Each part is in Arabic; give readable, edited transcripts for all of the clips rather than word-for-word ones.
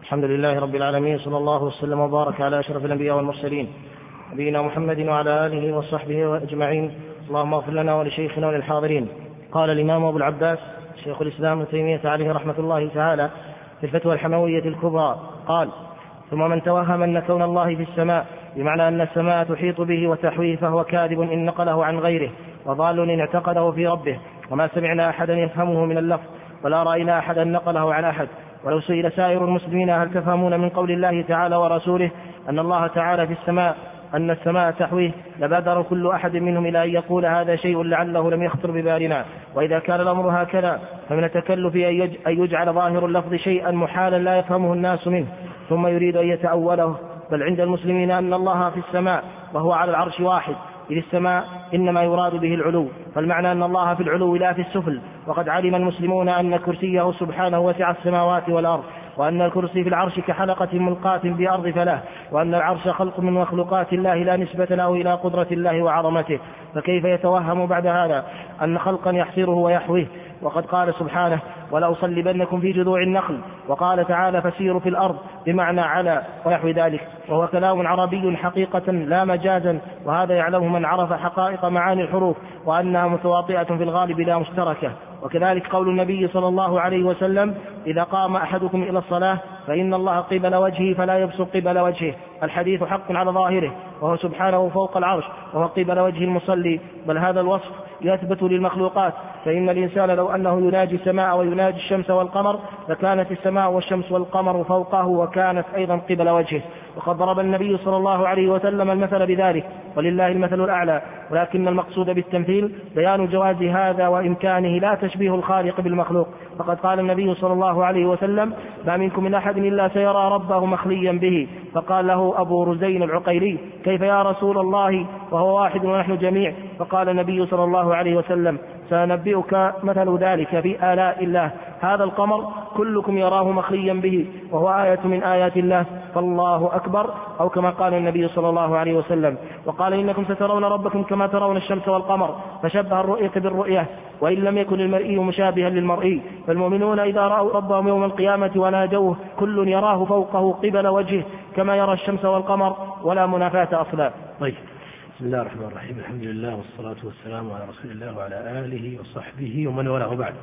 الحمد لله رب العالمين، صلى الله وسلم وبارك على أشرف الأنبياء والمرسلين نبينا محمد وعلى آله وصحبه أجمعين. اللهم اغفر لنا ولشيخنا وللحاضرين. قال الإمام أبو العباس شيخ الإسلام ابن تيمية عليه رحمة الله تعالى في الفتوى الحموية الكبرى قال: ثم من توهم أن كون الله في السماء بمعنى أن السماء تحيط به وتحويه فهو كاذب إن نقله عن غيره وضال إن اعتقده في ربه، وما سمعنا أحدا يفهمه من اللفظ ولا رأينا أحدا نقله عن أحد. ولو سئل سائر المسلمين هل تفهمون من قول الله تعالى ورسوله أن الله تعالى في السماء أن السماء تحويه لبادر كل أحد منهم إلى أن يقول هذا شيء لعله لم يخطر ببالنا. وإذا كان الأمر هكذا فمن التكلف أن يجعل ظاهر اللفظ شيئا محالا لا يفهمه الناس منه ثم يريد أن يتأوله. بل عند المسلمين أن الله في السماء وهو على العرش واحد، إذ السماء إنما يراد به العلو، فالمعنى أن الله في العلو لا في السفل. وقد علم المسلمون أن كرسيه سبحانه وسع السماوات والأرض، وأن الكرسي في العرش كحلقة ملقاة بأرض فلاه، وأن العرش خلق من مخلوقات الله لا نسبة له إلى قدرة الله وعظمته. فكيف يتوهم بعد هذا أن خلقا يحصره ويحويه؟ وقد قال سبحانه: ولأصلبنكم في جذوع النخل. وقال تعالى: فسيروا في الأرض بمعنى على ونحو ذلك، وهو كلام عربي حقيقة لا مجازا، وهذا يعلمه من عرف حقائق معاني الحروف وأنها متواطئة في الغالب لا مشتركة. وكذلك قول النبي صلى الله عليه وسلم: إذا قام أحدكم إلى الصلاة فإن الله قبل وجهه فلا يبصق قبل وجهه. الحديث حق على ظاهره، وهو سبحانه فوق العرش وهو قبل وجه المصلي، بل هذا الوصف يثبت للمخلوقات، فإن الإنسان لو أنه يناجي السماء ويناجي الشمس والقمر لكانت السماء والشمس والقمر فوقه وكانت أيضا قبل وجهه. وقد ضرب النبي صلى الله عليه وسلم المثل بذلك، ولله المثل الأعلى. ولكن المقصود بالتمثيل بيان جواز هذا وإمكانه، لا تشبيه الخالق بالمخلوق. فقد قال النبي صلى الله عليه وسلم: ما منكم من أحد إلا سيرى ربه مخليا به. فقال له أبو رزين العقيلي: كيف يا رسول الله وهو واحد ونحن جميع؟ فقال النبي صلى الله عليه وسلم: سأنبئك مثل ذلك في آلاء الله، هذا القمر كلكم يراه مخليا به وهو آية من آيات الله، فالله أكبر، أو كما قال النبي صلى الله عليه وسلم. وقال: إنكم سترون ربكم كما ترون الشمس والقمر، فشبه الرؤية بالرؤية، وإن لم يكن المرئي مشابها للمرئي. فالمؤمنون إذا رأوا ربهم يوم القيامة وناجوه كل يراه فوقه قبل وجهه كما يرى الشمس والقمر، ولا منافاة أصلا. طيب، بسم الله الرحمن الرحيم، الحمد لله والصلاة والسلام على رسول الله وعلى آله وصحبه ومن والاه بعد.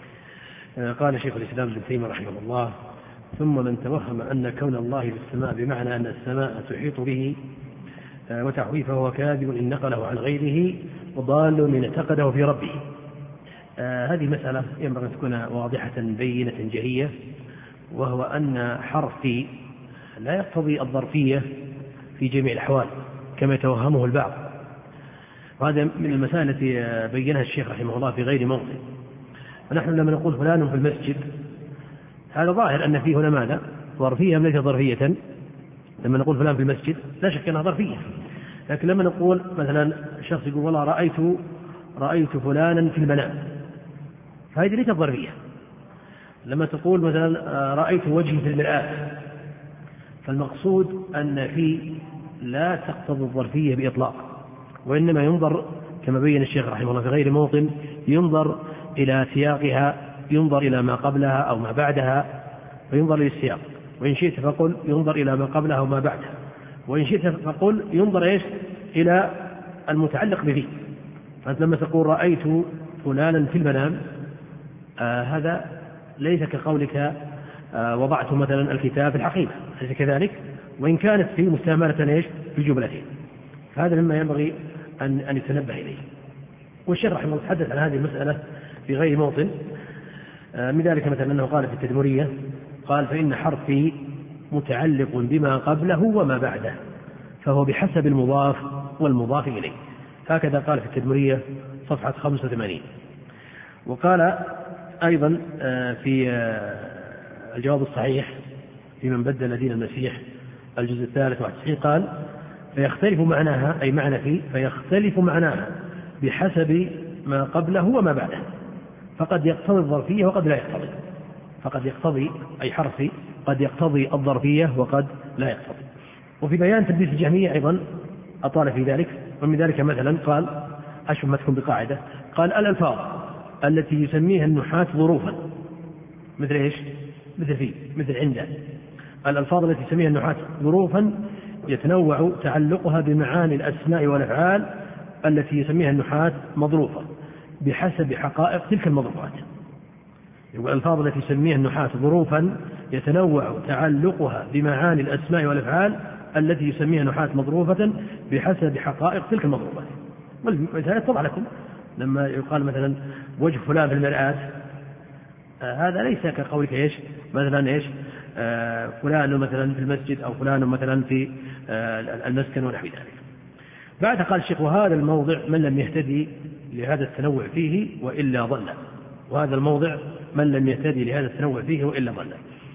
قال شيخ الإسلام ابن تيمية رحمه الله: ثم من توهم أن كون الله في السماء بمعنى أن السماء تحيط به وتحويه فهو كاذب إن نقله عن غيره وضال إن اعتقده في ربه. هذه مسألة ينبغي أن تكون واضحة بينة جلية، وهو أن حرف لا يقتضي الظرفية في جميع الأحوال كما يتوهمه البعض، وهذا من المسائل التي بينها الشيخ رحمه الله في غير موضع. ونحن لما نقول فلان في المسجد هذا ظاهر أن فيه هنا ماذا؟ ظرفية ليس ظرفية. لما نقول فلان في المسجد لا شك أنها ظرفية، لكن لما نقول مثلا شخص يقول والله رأيت فلانا في المنام، فهذه ليست ظرفية. لما تقول مثلا رأيت وجهي في المرآة، فالمقصود أن في لا تقتضي الظرفية بإطلاق، وإنما ينظر كما بين الشيخ رحمه الله في غير موطن، ينظر إلى سياقها، ينظر إلى ما قبلها أو ما بعدها، وينظر للسياق. وإن شئت فقل ينظر إلى ما قبلها وما بعدها، وإن شئت فقل ينظر إلى المتعلق به. فأنت لما تقول رأيت فلانا في المنام، هذا ليس كقولك وضعت مثلا الكتاب في الحقيبة، ليس كذلك، وإن كانت في مستعملة في جملته. فهذا مما ينبغي أن يتنبه إليه. والشيخ رحمه الله تحدث عن هذه المسألة في غير موطن، من ذلك مثلا أنه قال في التدمرية، قال: فإن حرفي متعلق بما قبله وما بعده، فهو بحسب المضاف والمضاف إليه. هكذا قال في التدمرية صفحة 85. وقال أيضا في الجواب الصحيح في من بدل دين المسيح الجزء 93 قال: فيختلف معناها، أي معنى فيه، فيختلف معناها بحسب ما قبله وما بعده، فقد يقتضي الظرفية وقد لا يقتضي. فقد يقتضي أي حرفي قد يقتضي الظرفية وقد لا يقتضي. وفي بيان تلبيس الجهمية أيضا أطال في ذلك، ومن ذلك مثلا قال: أشبهتكم بقاعدة، قال: الألفاظ التي يسميها النحاة ظروفا، مثل إيش؟ مثل في، مثل عنده، الألفاظ التي يسميها النحاة ظروفا يتنوع تعلقها بمعاني الأسماء والأفعال التي يسميها النحاة مظروفة بحسب حقائق تلك المظروفات. يقول الألفاظ التي يسميها النحاة ظروفا يتنوع تعلقها بمعاني الأسماء والأفعال التي يسميها نحاة مظروفة بحسب حقائق تلك المظروفات. والمثال يتضح لكم لما يقال مثلا وجه فلان في المرآة، هذا ليس كقولك إيش مثلا إيش فلان مثلا في المسجد أو فلان مثلا في المسكن ونحو ذلك. بعد قال الشيخ وهذا الموضع من لم يهتدي لهذا التنوع فيه وإلا ضل. وهذا الموضع من لم يهتدي لهذا التنوع فيه وإلا ضل.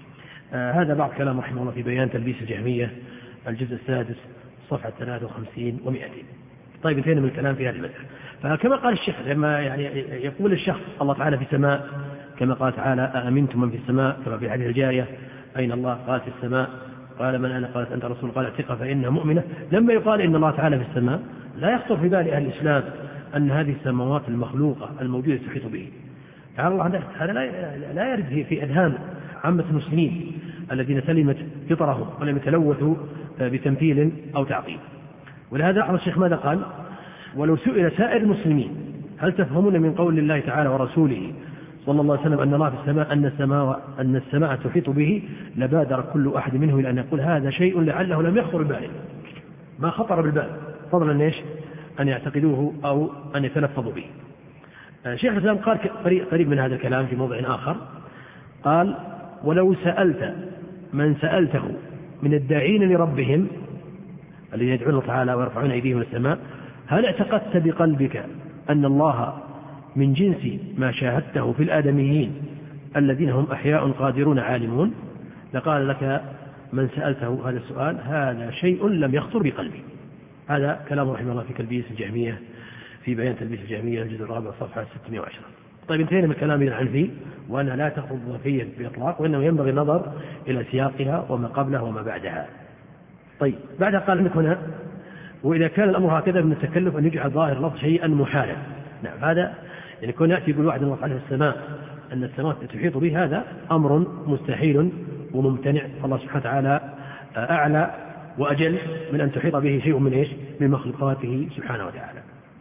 هذا بعض كلام رحمه الله في بيان تلبيس الجهمية الجزء السادس صفحة 53 و200. طيب انتهينا من الكلام في هذه المسألة. فكما قال الشيخ لما يعني يقول الشخص الله تعالى في السماء كما قال تعالى أأمنتم من في السماء، كما في حديث الجارية أين الله؟ قال في السماء. قال من أنا؟ قالت أنت رسول. قال ثقة فإنها مؤمنة. لما يقال إن الله تعالى في السماء لا يخطر في بال أهل الإسلام أن هذه السماوات المخلوقة الموجودة تحيط به. تعالى الله هذا لا يرد في أذهان عامة المسلمين الذين سلمت فطرهم ولم يتلوثوا بتمثيل أو تعطيل. ولهذا لاحظ الشيخ ماذا قال؟ ولو سئل سائر المسلمين هل تفهمون من قول الله تعالى ورسوله صلى الله عليه وسلم أن الله في السماء أن السماء تحيط به، لبادر كل أحد منه إلى أن يقول هذا شيء لعله لم يخطر بباله، ما خطر بالبال، فضلا إيش أن يعتقدوه أو أن يتلفظوا به. شيخ الإسلام قال قريب من هذا الكلام في موضع آخر، قال ولو سألت من سألته من الداعين لربهم الذين يدعون الله تعالى ويرفعون أيديهم إلى السماء هل اعتقدت بقلبك أن الله من جنس ما شاهدته في الآدميين الذين هم أحياء قادرون عالمون، لقال لك من سألته هذا السؤال هذا شيء لم يخطر بقلبي. هذا كلام رحمه الله في تلبيس الجهمية في بيان تلبيس الجهمية الجزء الرابع صفحة 610. طيب انتهينا من كلام ابن العنفي وأنها لا تخرج ظرفيا بإطلاق، وإنه ينبغي النظر إلى سياقها وما قبلها وما بعدها. طيب بعدها قال عندك هنا وإذا كان الأمر هكذا من التكلف أن يجعل ظاهر اللفظ شيئا محالا. نعم هذا يعني كون يأتي يقول واحد الله تعالى في السماء أن السماء تحيط به هذا أمر مستحيل وممتنع، فالله سبحانه وتعالى أعلى وأجل من أن تحيط به شيء من إيش من مخلوقاته سبحانه وتعالى.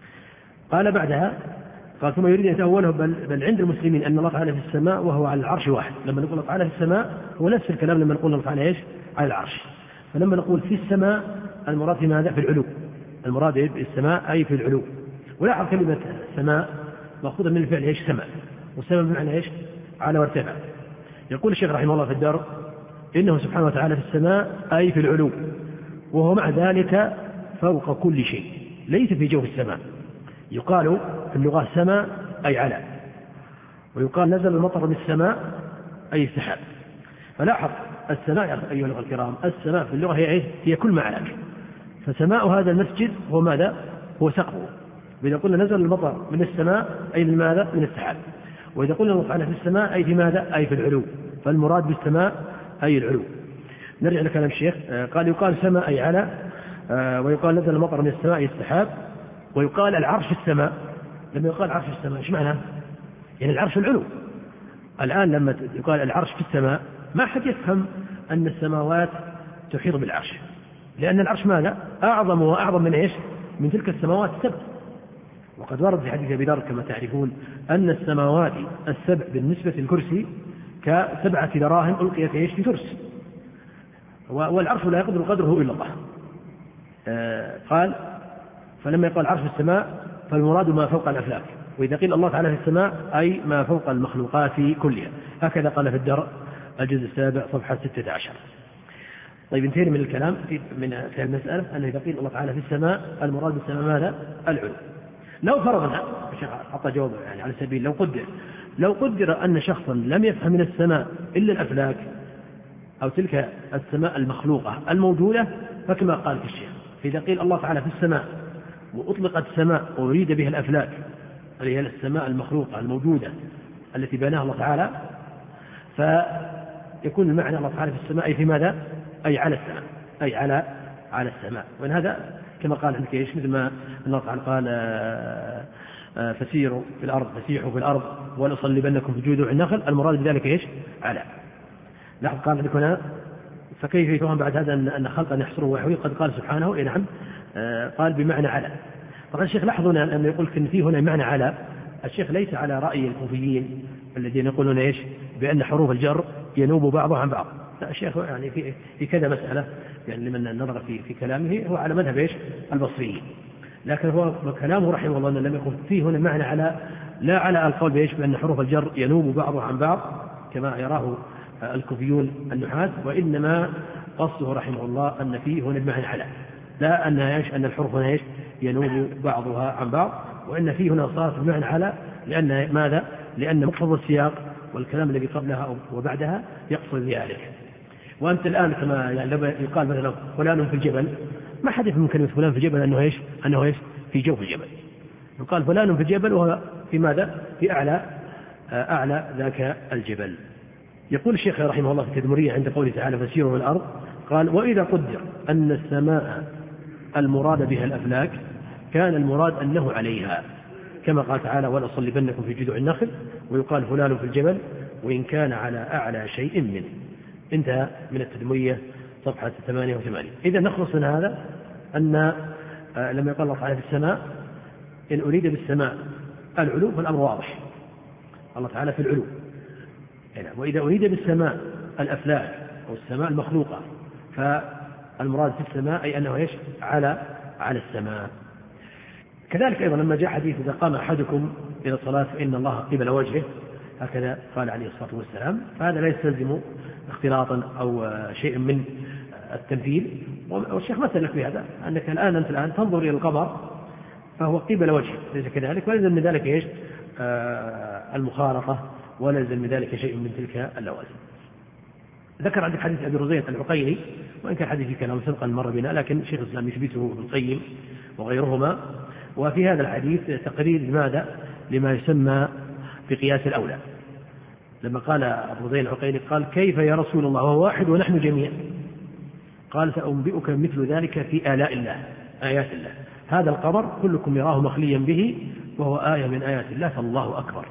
قال بعدها قال ثم يريد أن يتأوله بل عند المسلمين أن الله تعالى في السماء وهو على العرش واحد. لما نقول الله تعالى في السماء هو نفس الكلام لما نقول الله تعالى إيش على العرش. فلما نقول في السماء المراد في ماذا؟ في العلو. المراد بالسماء أي في العلو. ولاحظ كلمة السماء مأخوذة من الفعل إيش سماء، والسماء بمعنى إيش على وارتفع. يقول الشيخ رحمه الله في الدار إنه سبحانه وتعالى في السماء أي في العلو، وهو مع ذلك فوق كل شيء ليس في جوف السماء. يقال في اللغة سماء أي على، ويقال نزل المطر بالسماء أي السحاب. فلاحظ السماء أيها الأخوة الكرام، السماء في اللغة هي إيه؟ هي كل ما علاك. فسماء هذا المسجد هو ماذا؟ هو سقفه. وإذا قلنا نزل المطر من السماء أي من ماذا؟ من السحاب. وإذا قلنا الله تعالى في السماء أي في ماذا؟ أي في العلو. فالمراد بالسماء أي العلو. نرجع لكلام الشيخ. قال يقال سماء أي على، ويقال نزل المطر من السماء أي السحاب، ويقال العرش في السماء. لما يقال العرش في السماء إيش معنى؟ يعني العرش العلو. الآن لما يقال العرش في السماء ما حد يفهم أن السماوات تحيط بالعرش، لأن العرش ماذا؟ أعظم وأعظم من إيش؟ من تلك السماوات السبع. وقد ورد في حديث أبي ذر كما تعرفون أن السماوات السبع بالنسبة للكرسي ك7 دراهم ألقيت إيش في ترس، والعرش لا يقدر قدره إلا الله. قال فلما يقال العرش في السماء فالمراد ما فوق الأفلاك، وإذا قيل الله تعالى في السماء أي ما فوق المخلوقات كلها. هكذا قال في الدر الجزء السابع صفحة 16. طيب انتهينا من الكلام في المسألة أنه إذا قيل الله تعالى في السماء المراد بالسماء ماذا؟ العلو. لو فرضنا الشيخ حط جواب يعني على سبيل لو قدر أن شخصا لم يفهم من السماء إلا الأفلاك أو تلك السماء المخلوقة الموجودة، فكما قال في الشيخ إذا قيل الله تعالى في السماء وأطلقت السماء وأريد بها الأفلاك اللي هي السماء المخلوقة الموجودة التي بناها الله تعالى، فيكون المعنى الله تعالى في السماء أي في ماذا؟ أي على السماء، أي على السماء. وإن هذا كما قال ابن كيش مثل ما الله تعالى قال فسيروا في الأرض فسيحوا في الأرض ولأصلبنكم في جذوع النخل، المراد بذلك إيش؟ على. لاحظ قال عندك هنا فكيف يفهم بعد هذا أن خلقا يحصره ويحويه؟ قد قال سبحانه نعم قال بمعنى على. طبعا الشيخ لاحظوا أن يقول إن فيه هنا معنى على، الشيخ ليس على رأي الكوفيين الذين يقولون إيش بأن حروف الجر ينوب بعضها عن بعض. لا، الشيخ يعني في كذا مسألة يعني لمن نظر في كلامه هو على مذهب إيش البصريين، لكن هو كلامه رحمه الله أن لم يكن فيه هنا معنى على، لا على القول بإيش بأن حروف الجر ينوب بعضها عن بعض كما يراه الكوفيون النحاة، وإنما قصده رحمه الله أن فيه هنا بمعنى على، لا أن إيش أن الحروف هنا إيش ينوب بعضها عن بعض، وإن فيه هنا صارت بمعنى على لأن ماذا؟ لأن مقتضى السياق والكلام الذي قبلها وبعدها يقصد ذلك. وأنت الآن كما يعني لما يقال مثلا فلان في الجبل، ما حد يفهم كلمة فلان في الجبل أنه إيش في جوف الجبل، يقال فلان في الجبل وهو في ماذا؟ في أعلى ذاك الجبل. يقول الشيخ رحمه الله في التدمرية عند قوله تعالى فسيروا في الأرض، قال وإذا قدر أن السماء المراد بها الأفلاك كان المراد أنه عليها، كما قال تعالى ولأصلبنكم في جذوع النخل، ويقال فلان في الجبل وإن كان على أعلى شيء منه. انتهى من التدمرية صفحة 88. إذا نخلص من هذا أن لما يقال الله تعالى في السماء إن أريد بالسماء العلو فالأمر واضح، الله تعالى في العلو، وإذا أريد بالسماء الأفلاك أو السماء المخلوقة فالمراد في السماء أي أنه إيش على السماء. كذلك أيضا لما جاء حديث إذا قام أحدكم إلى الصلاة فإن الله قبل وجهه، هكذا قال عليه الصلاة والسلام، فهذا لا يستلزم اختلاطا أو شيء من التمثيل. والشيخ مثل لك بهذا أنك أنت الآن تنظر إلى القمر فهو قبل وجهه، ليس كذلك، ولازم من ذلك إيش المخالطة، ولازم من ذلك شيء من تلك اللوازم. ذكر عندك حديث أبي رزين العقيلي، وإن كان حديث كلام سبقا مر بنا، لكن شيخ الإسلام يثبته ابن القيم وغيرهما. وفي هذا الحديث تقرير لماذا؟ لما يسمى بقياس الأولى. لما قال أبو رزين العقيلي قال كيف يا رسول الله وهو واحد ونحن جميع؟ قال سأنبئك مثل ذلك في آلاء الله، آيات الله، هذا القمر كلكم يراه مخليا به وهو آية من آيات الله فالله أكبر.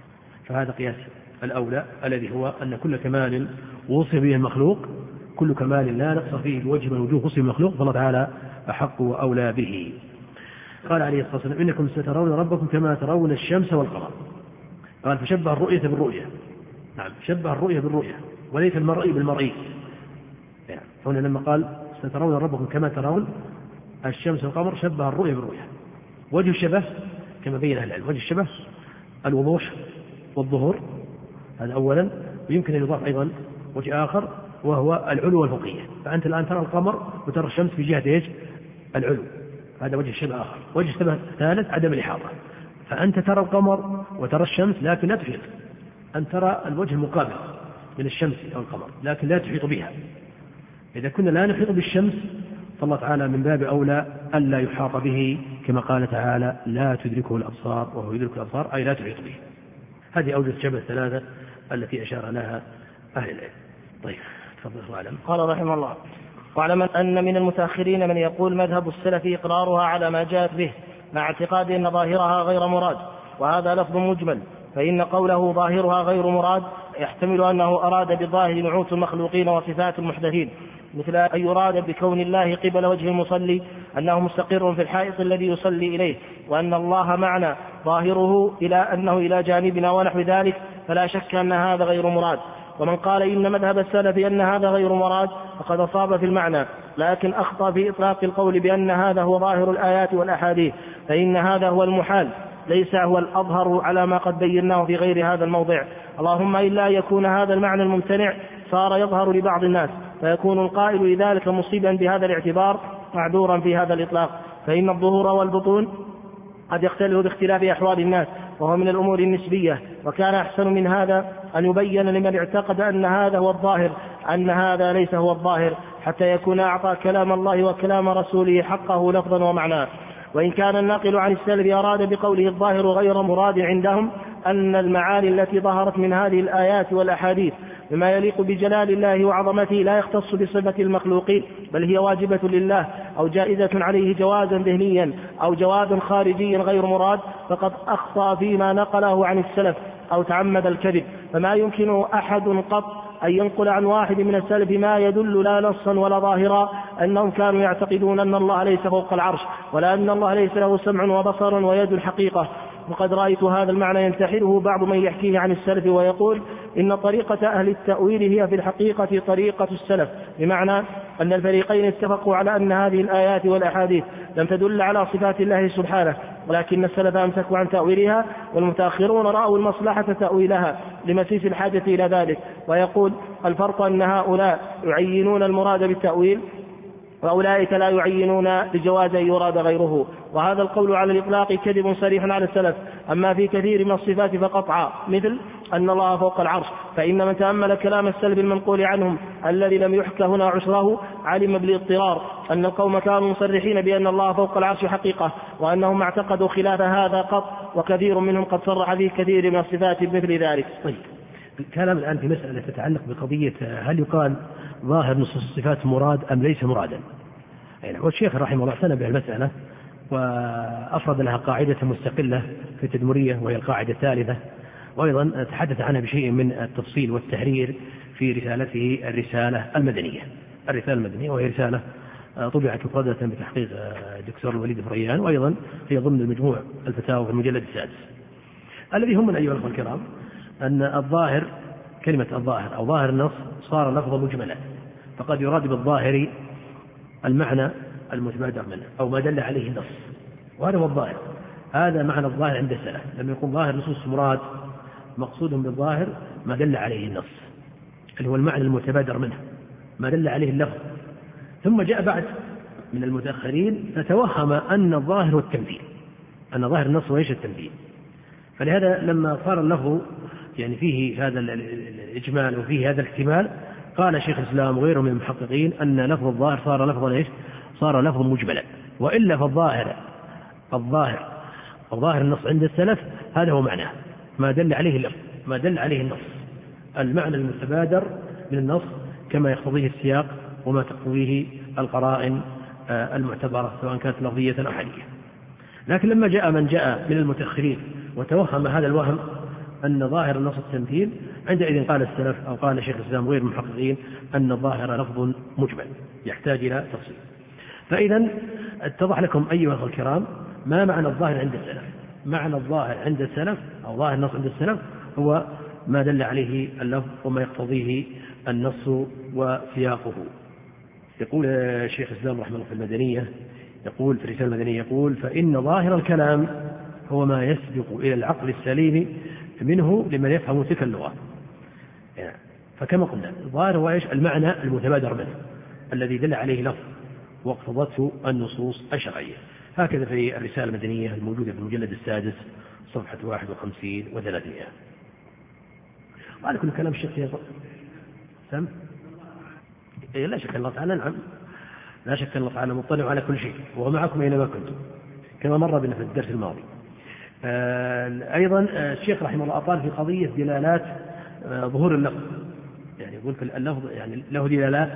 فهذا قياس الأولى الذي هو أن كل كمال وصف به المخلوق، كل كمال لا نقص فيه بوجه من وجوه وصف المخلوق فالله تعالى أحق وأولى به. قال عليه الصلاة والسلام إنكم سترون ربكم كما ترون الشمس والقمر. قال فشبه الرؤية بالرؤية، نعم شبه الرؤية بالرؤية وليس المرئي بالمرئي. يعني هنا لما قال سترون ربكم كما ترون الشمس والقمر شبه الرؤية بالرؤية. وجه الشبه كما بين أهل العلم، وجه الشبه الوضوح والظهور، هذا أولا، ويمكن أن يضاف أيضا وجه آخر وهو العلو والفوقية. فأنت الآن ترى القمر وترى الشمس في جهة إيش؟ العلو، هذا وجه الشبه آخر. وجه الشبه الثالث عدم الإحاطة، فأنت ترى القمر وترى الشمس لكن لا تحيط، أن ترى الوجه المقابل من الشمس أو القمر لكن لا تحيط بها. إذا كنا لا نحيط بالشمس فالله تعالى من باب أولى ألا يحاط به، كما قال تعالى لا تدركه الأبصار وهو يدرك الأبصار، أي لا تحيط به. هذه أوجه الشبه الثلاثة التي أشار لها أهل العلم. طيب تفضل. وعلم. قال رحمه الله واعلم أن من المتأخرين من يقول مذهب السلف إقرارها على ما جاءت به مع اعتقاد أن ظاهرها غير مراد، وهذا لفظ مجمل، فإن قوله ظاهرها غير مراد يحتمل أنه أراد بالظاهر نعوت المخلوقين وصفات المحدثين، مثل أن يراد بكون الله قبل وجه المصلي أنه مستقر في الحائط الذي يصلي إليه، وأن الله معنا ظاهره إلى أنه إلى جانبنا ونحو ذلك، فلا شك أن هذا غير مراد. ومن قال إن مذهب السلف أن هذا غير مراد فقد أصاب في المعنى، لكن أخطأ في إطلاق القول بأن هذا هو ظاهر الآيات والأحاديث، فإن هذا هو المحال ليس هو الأظهر على ما قد بيناه في غير هذا الموضع. اللهم إلا يكون هذا المعنى الممتنع صار يظهر لبعض الناس، فيكون القائل لذلك مصيبا بهذا الاعتبار معذورا في هذا الإطلاق، فإن الظهور والبطون قد يختلف باختلاف أحوال الناس، وهو من الأمور النسبية. وكان أحسن من هذا أن يبين لمن اعتقد أن هذا هو الظاهر أن هذا ليس هو الظاهر، حتى يكون أعطى كلام الله وكلام رسوله حقه لفظا ومعناه. وإن كان الناقل عن السلف أراد بقوله الظاهر غير مراد عندهم أن المعاني التي ظهرت من هذه الآيات والأحاديث بما يليق بجلال الله وعظمته لا يختص بصفة المخلوقين، بل هي واجبة لله أو جائزة عليه جوازا ذهنيا أو جوازا خارجيا غير مراد، فقد أخطأ فيما نقله عن السلف أو تعمد الكذب. فما يمكن أحد قط أن ينقل عن واحد من السلف ما يدل لا نصا ولا ظاهرا أنهم كانوا يعتقدون أن الله ليس فوق العرش ولا أن الله ليس له سمع وبصر ويد الحقيقة. وقد رأيت هذا المعنى ينتحله بعض من يحكيه عن السلف ويقول إن طريقة أهل التأويل هي في الحقيقة طريقة السلف، بمعنى أن الفريقين اتفقوا على أن هذه الآيات والأحاديث لم تدل على صفات الله سبحانه، ولكن السلف أمسكوا عن تأويلها، والمتأخرون رأوا المصلحة تأويلها لمسيس الحاجة إلى ذلك. ويقول الفرق أن هؤلاء يعينون المراد بالتأويل وأولئك لا يعينون لجواز أن يراد غيره، وهذا القول على الإطلاق كذب صريح على السلف. أما في كثير من الصفات فقطعا، مثل أن الله فوق العرش، فإن من تأمل كلام السلف المنقول عنهم الذي لم يحك هنا عشره علم بالاضطرار أن القوم كانوا مصرحين بأن الله فوق العرش حقيقة، وأنهم اعتقدوا خلاف هذا قط، وكثير منهم قد صرح به كثير من الصفات مثل ذلك. طيب، الكلام الآن في مسألة تتعلق بقضية هل يقال ظاهر نصوص الصفات مراد أم ليس مرادا. يعني والشيخ رحمه الله اعتنى بالمسألة وأفرد لها قاعدة مستقلة في التدمرية وهي القاعدة الثالثة، وأيضا تحدث عنها بشيء من التفصيل والتحرير في رسالته الرسالة المدنية، وهي رسالة طبعت مفردة بتحقيق الدكتور الوليد فريان، وأيضا هي ضمن المجموع الفتاوى في المجلد السادس. الذي هم من أيها الأخوة الكرام أن الظاهر، كلمة الظاهر أو ظاهر النص صار لفظا مجملا، فقد يراد بالظاهر المعنى المتبادر منه أو ما دل عليه النص، وهذا هو الظاهر. هذا معنى الظاهر عند السلف، لم يكن ظاهر نصوص مراد، مقصودهم بالظاهر ما دل عليه النص اللي هو المعنى المتبادر منه، ما دل عليه اللفظ. ثم جاء بعد من المتأخرين فتوهم أن الظاهر هو التمثيل، أن ظاهر النص وليس التمثيل. فلهذا لما صار اللفظ يعني فيه هذا الإجمال وفيه هذا الاحتمال، قال شيخ الإسلام وغيره من المحققين أن لفظ الظاهر صار لفظا إيش؟ صار لفظا مجملا. وإلا فالظاهر الظاهر النص عند السلف هذا هو معناه ما دل عليه اللفظ، ما دل عليه النص، المعنى المتبادر من النص كما يقتضيه السياق وما تقتضيه القرائن المعتبرة سواء كانت لفظية أو حالية. لكن لما جاء من جاء من المتأخرين وتوهم هذا الوهم أن ظاهر النص التمثيل، عندئذ قال السلف أو قال شيخ الإسلام غير المحققين أن الظاهر لفظ مجمل يحتاج إلى تفصيل. فإذا اتضح لكم أيها الكرام ما معنى الظاهر عند السلف. معنى الظاهر عند السلف أو ظاهر النص عند السلف هو ما دل عليه اللفظ وما يقتضيه النص وسياقه. يقول شيخ الإسلام رحمه الله في المدنية، يقول في الرسالة المدنية، يقول فإن ظاهر الكلام هو ما يسبق إلى العقل السليم منه لمن يفهم تلك اللغة. يعني فكما قلنا الظاهر هو إيش؟ المعنى المتبادر منه الذي دل عليه لفظ واقتضته النصوص الشرعية. هكذا في الرسالة المدنية الموجودة في المجلد السادس صفحة 51 و300. وعلى كل كلام الشيخ سم لا شك الله تعالى، نعم لا شك الله تعالى مطلع على كل شيء وهو معكم أينما كنتم كما مر بنا في الدرس الماضي. أيضا الشيخ رحمه الله أطال في قضية دلالات ظهور اللفظ. يعني يقول في اللفظ يعني له دلالات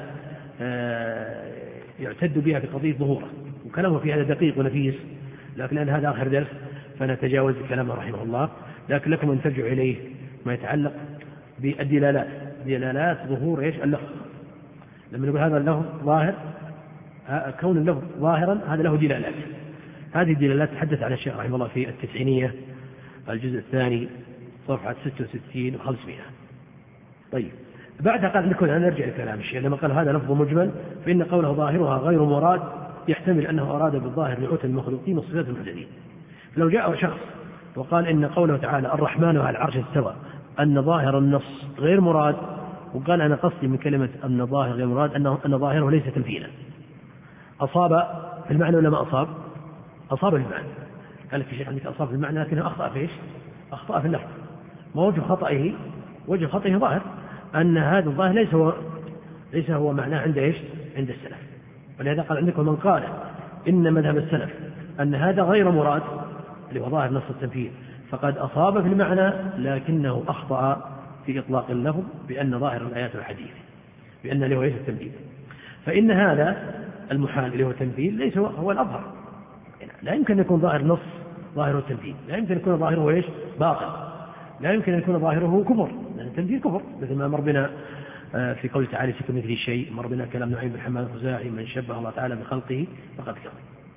يعتد بها في قضية ظهوره، وكلامه في هذا دقيق ونفيس، لكن لأن هذا آخر درس فنتجاوز كلامه رحمه الله. لكن لكم أن ترجعوا إليه ما يتعلق بالدلالات، دلالات ظهور إيش؟ اللفظ. لما نقول هذا اللفظ ظاهر، كون اللفظ ظاهرا هذا له دلالات. هذه الدلالات تحدث عن الشيخ رحمه الله في التسعينية الجزء الثاني صفحة 66 و500. طيب بعدها قال لكم أن نرجع لكلام الشيخ لما قال هذا لفظ مجمل، فإن قوله ظاهرها غير مراد يحتمل أنه أراد بالظاهر نعوت المخلوقين والصفات المحدثين. لو جاء شخص وقال إن قوله تعالى الرحمن على العرش استوى أن ظاهر النص غير مراد، وقال أنا قصدي من كلمة أن ظاهر غير مراد أن ظاهره ليس تمثيلا، أصاب في المعنى ولا ما أصاب؟ أصاب في المعنى. قال في شيخ عندك أصاب في المعنى لكنه أخطأ في إيش؟ أخطأ في اللفظ. ما وجه خطئه؟ وجه خطئه ظاهر أن هذا الظاهر ليس هو معناه عند إيش؟ عند السلف. ولهذا قال عندكم من قال إن مذهب السلف أن هذا غير مراد اللي هو ظاهر نص التمثيل فقد أصاب في المعنى لكنه أخطأ في إطلاق اللفظ بأن ظاهر الآيات والحديث بأن له ليس التمثيل. فإن هذا المحال اللي هو التمثيل ليس هو الأظهر. لا يمكن أن يكون ظاهر نص ظاهره التمثيل، لا يمكن أن يكون ظاهره إيش؟ باطل، لا يمكن أن يكون ظاهره كفر، لأن التمثيل كفر مثل ما مر بنا في قوله تعالى ليس كمثله شيء، مر بنا كلام نعيم بن حماد الخزاعي من شبه الله تعالى بخلقه فقد كفر.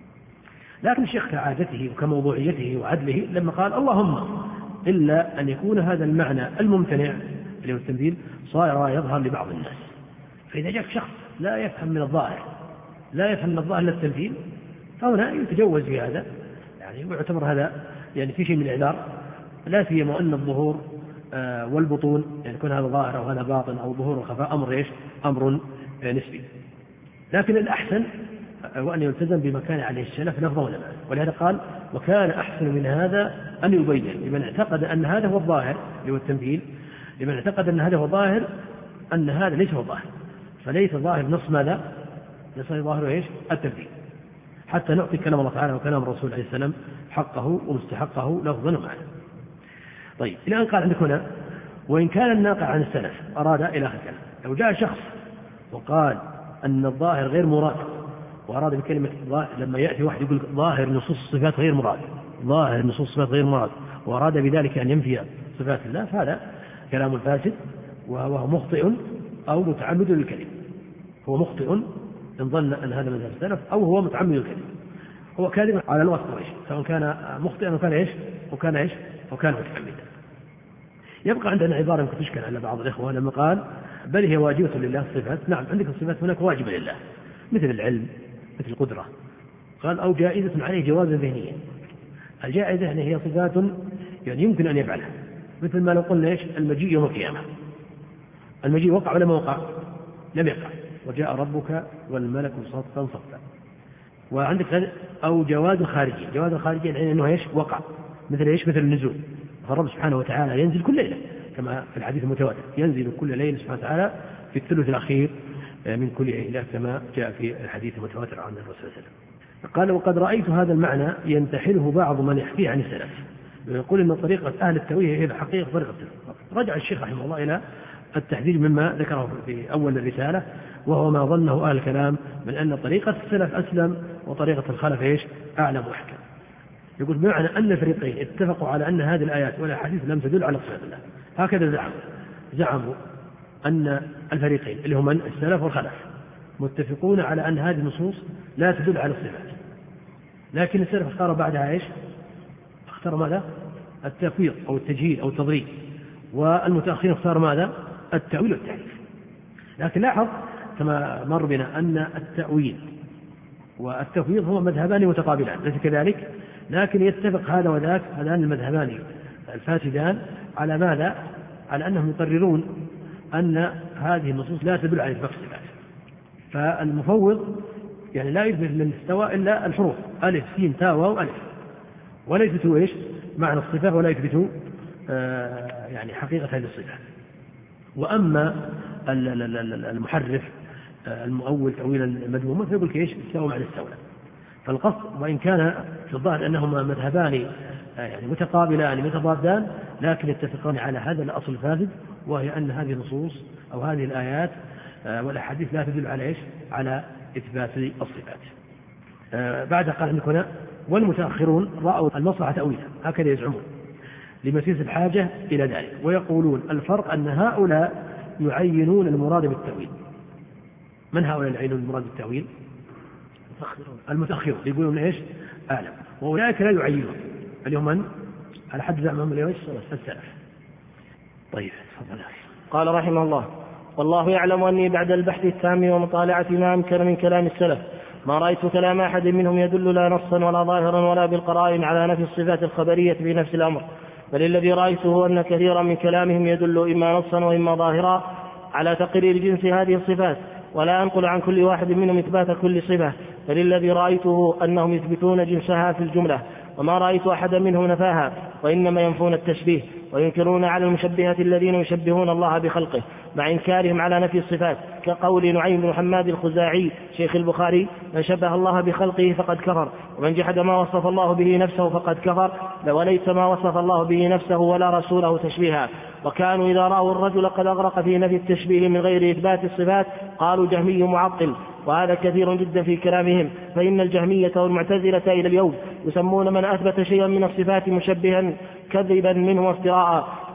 لكن الشيخ كعادته وكموضوعيته وعدله لما قال اللهم إلا أن يكون هذا المعنى الممتنع اللي هو التمثيل صار يظهر لبعض الناس، فإذا جاء شخص لا يفهم من الظاهر إلا التمثيل فهنا يتجوز في هذا، يعني ويعتبر هذا يعني في شيء من الإعذار، لا سيما أن الظهور والبطون يعني يكون هذا ظاهر أو هذا باطن أو ظهور وخفاء أمر نسبي. لكن الأحسن وأن يلتزم بما كان عليه السلف لفظا ولا معنى، ولهذا قال وكان أحسن من هذا أن يبين لمن اعتقد أن هذا هو الظاهر اللي هو التمثيل، لمن اعتقد أن هذا هو الظاهر أن هذا ليس هو الظاهر، فليس ظاهر نص ماذا؟ ليس ظاهر التمثيل، حتى نعطي كلام الله تعالى وكلام الرسول عليه السلام حقه ومستحقه لفظا ومعنى. طيب الآن قال عندك هنا وإن كان الناقع عن السلف أراد إلى آخر الكلام، لو جاء شخص وقال أن الظاهر غير مراد وأراد بكلمة ظاهر، لما يأتي واحد يقول ظاهر نصوص الصفات غير مراد، ظاهر نصوص الصفات غير مراد، وأراد بذلك أن ينفي صفات الله، فهذا كلام فاسد وهو مخطئ أو متعمد للكذب. هو مخطئ إن ظن أن هذا مذهب السلف أو هو متعمد الكذب، هو كاذب على لغة قريش سواء كان مخطئا وكان متعمدا. يبقى عندنا عبارة يمكن تشكل على بعض الإخوة لما قال بل هي واجبة لله الصفات. نعم عندك الصفات هناك واجبة لله مثل العلم مثل القدرة، قال أو جائزة عليه جوازا ذهنيا. الجائزة يعني هي صفات يعني يمكن أن يفعلها، مثل ما لو قلنا المجيء يوم القيامة، المجيء وقع ولا ما وقع؟ لم يقع، وجاء ربك والملك صفا صفا. وعندك أو جواز خارجي، جواز خارجي يعني أنه وقع، مثل النزول، فالرب سبحانه وتعالى ينزل كل ليلة كما في الحديث المتواتر، ينزل كل ليلة سبحانه وتعالى في الثلث الأخير من كل ليلة كما جاء في الحديث المتواتر عن الرسول صلى الله عليه وسلم. قال وقد رأيت هذا المعنى ينتحله بعض من يحكي عن السلف، ويقول إن طريقة أهل التأويل هي الحقيقة طريقة السلف. رجع الشيخ رحمه الله إلى التحذير مما ذكره في أول الرسالة، وهو ما ظنه أهل الكلام من أن طريقة السلف أسلم وطريقة الخلف أعلم وأحكم. يقول بمعنى أن الفريقين اتفقوا على أن هذه الآيات والأحاديث لم تدل على صفات الله، هكذا زعموا أن الفريقين اللي هم السلف والخلف متفقون على أن هذه النصوص لا تدل على الصفات، لكن السلف اختار بعدها اختار ماذا؟ التفويض أو التجهيل أو التضريب، والمتأخرين اختار ماذا؟ التأويل والتحريف. لكن لاحظ كما مر بنا أن التأويل والتفويض هما مذهبان متقابلان، ليس كذلك؟ لكن يتفق هذا وذاك هذان المذهبان الفاسدان على ماذا؟ على أنهم يقررون أن هذه النصوص لا تدل على إثبات الصفات. فالمفوض يعني لا يثبت للاستواء إلا الحروف ألف سين تاء واو ألف، ولا يثبتوا معنى الصفات ولا يثبتوا يعني حقيقة هذه الصفات. وأما المحرف المؤول تأويلا مذموما فيقول استوى معنى استولى. فالقصد وإن كان في الظاهر أنهما مذهبان يعني متقابلان متضادان، لكن يتفقان على هذا الأصل الفاسد، وهي أن هذه النصوص أو هذه الآيات والأحاديث لا تدل على على إثبات الصفات. بعد قال عندك هنا والمتأخرون رأوا المصلحة تأويلها، هكذا يزعمون لمسيس الحاجة إلى ذلك، ويقولون الفرق أن هؤلاء يعينون المراد بالتأويل. من هؤلاء يعينون المراد بالتأويل؟ المتأخرون يقولون أعلم، وأولئك لا يعينون اللي هم من؟ على حد زعمهم السلف. طيب تفضل. قال رحمه الله والله يعلم أني بعد البحث التام ومطالعة ما أمكن من كلام السلف ما رأيت كلام أحد منهم يدل لا نصا ولا ظاهرا ولا بالقرائن على نفي الصفات الخبرية في نفس الأمر، بل الذي رأيته أن كثيرا من كلامهم يدل إما نصا وإما ظاهرا على تقرير جنس هذه الصفات، ولا أنقل عن كل واحد منهم إثبات كل صفة، بل الذي رأيته أنهم يثبتون جنسها في الجملة، وما رأيت أحدا منهم نفاها، وإنما ينفون التشبيه وينكرون على المشبهة الذين يشبهون الله بخلقه مع إنكارهم على نفي الصفات، كقول نعيم بن حماد الخزاعي شيخ البخاري من شبه الله بخلقه فقد كفر، ومن جحد ما وصف الله به نفسه فقد كفر، وليس ما وصف الله به نفسه ولا رسوله تشبيها. وكانوا إذا رأوا الرجل قد أغرق في نفي التشبيه من غير إثبات الصفات قالوا جهمي معطل، وهذا كثير جدا في كلامهم، فإن الجهمية والمعتزلة إلى اليوم يسمون من أثبت شيئا من الصفات مشبها كذبا منه وافتراء،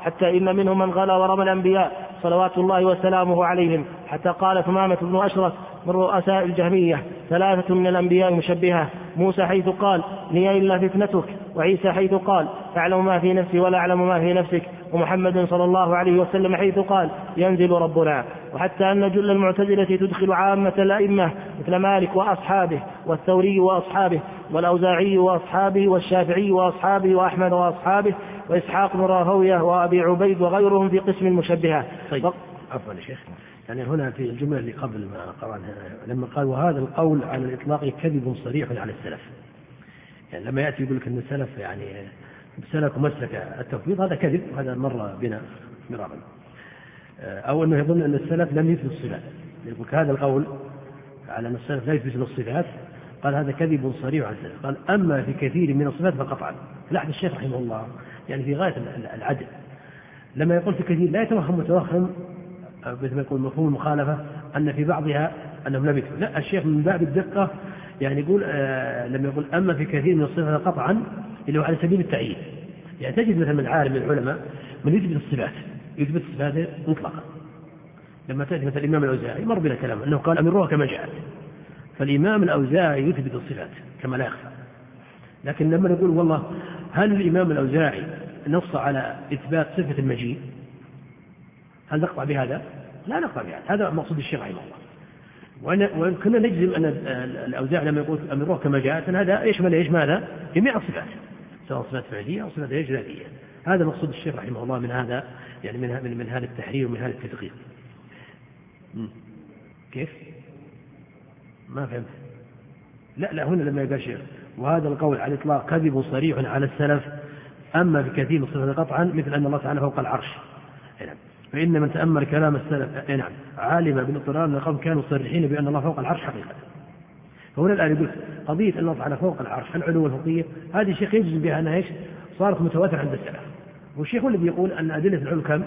حتى إن منهم من غلا ورمى الأنبياء صلوات الله وسلامه عليهم، حتى قال ثمامة بن أشرف من رؤساء الجهمية: 3 من الأنبياء مشبهة، موسى حيث قال: لي إلا فتنتك، وعيسى حيث قال: تعلم ما في نفسي ولا أعلم ما في نفسك، ومحمد صلى الله عليه وسلم حيث قال: ينزل ربنا. وحتى أن جل المعتزلة تدخل عامة الأئمة مثل مالك وأصحابه، والثوري وأصحابه، والأوزاعي وأصحابه، والشافعي وأصحابه، وأحمد وأصحابه، وإسحاق بن راهويه وأبي عبيد وغيرهم في قسم المشبهة. طيب عفوا يا شيخ، يعني هنا في الجملة اللي قبل ما قرأناها لما قال: وهذا القول على الإطلاق كذب صريح على السلف، يعني لما يأتي يقول لك أن السلف يعني سلك مسلك التفويض، هذا كذب، وهذا مر بنا مرارا. أو أنه يظن أن السلف لم يثبت الصفات، يقول هذا القول على أن السلف لا يثبت الصفات، قال هذا كذب صريح على السلف. قال: أما في كثير من الصفات فقطعا. لاحظ الشيخ رحمه الله يعني في غاية العدل، لما يقول في كثير لا يتوهم متوهم مثل ما يقول مفهوم المخالفة أن في بعضها أنهم لم يثبتوا، لا، الشيخ من باب الدقة يعني يقول لما يقول أما في كثير من الصفات قطعا اللي هو على سبيل التعيين، يعني تجد مثلا من عالم من العلماء من يثبت الصفات، يثبت الصفات مطلقا. لما تأتي مثل الإمام الأوزاعي مر بنا كلام أنه قال: أمروها كما جاءت، فالإمام الأوزاعي يثبت الصفات كما لا يخفى. لكن لما نقول والله هل الإمام الأوزاعي نص على إثبات صفة المجيء، هل نقطع بهذا؟ لا نقطع بهذا، هذا مقصود الشيخ رحمه الله. وكنا نجزم أن الأوزاعي لما يقول أمروها كما جاءت أن هذا يشمل إيش ماذا؟ جميع الصفات، سواء صفات فعلية أو صفات ذاتية. هذا مقصود الشيخ رحمه الله من هذا، يعني من هذا التحرير ومن هذا التدقيق. كيف؟ ما فهمت. لا هنا لما يقول الشيخ: وهذا القول على الإطلاق كذب صريح على السلف، أما بكثير من الصفات قطعا مثل أن الله تعالى فوق العرش، فإن من تأمل كلام السلف نعم علم بالاضطرار أن القوم كانوا صريحين بأن الله فوق العرش حقيقة. فهنا الآن يقول قضية أن الله تعالى فوق العرش العلو والفوقية، هذه الشيخ يجزم بها أنها إيش؟ صارت متواترة عند السلف. والشيخ الذي يقول أن أدلة العلو كم؟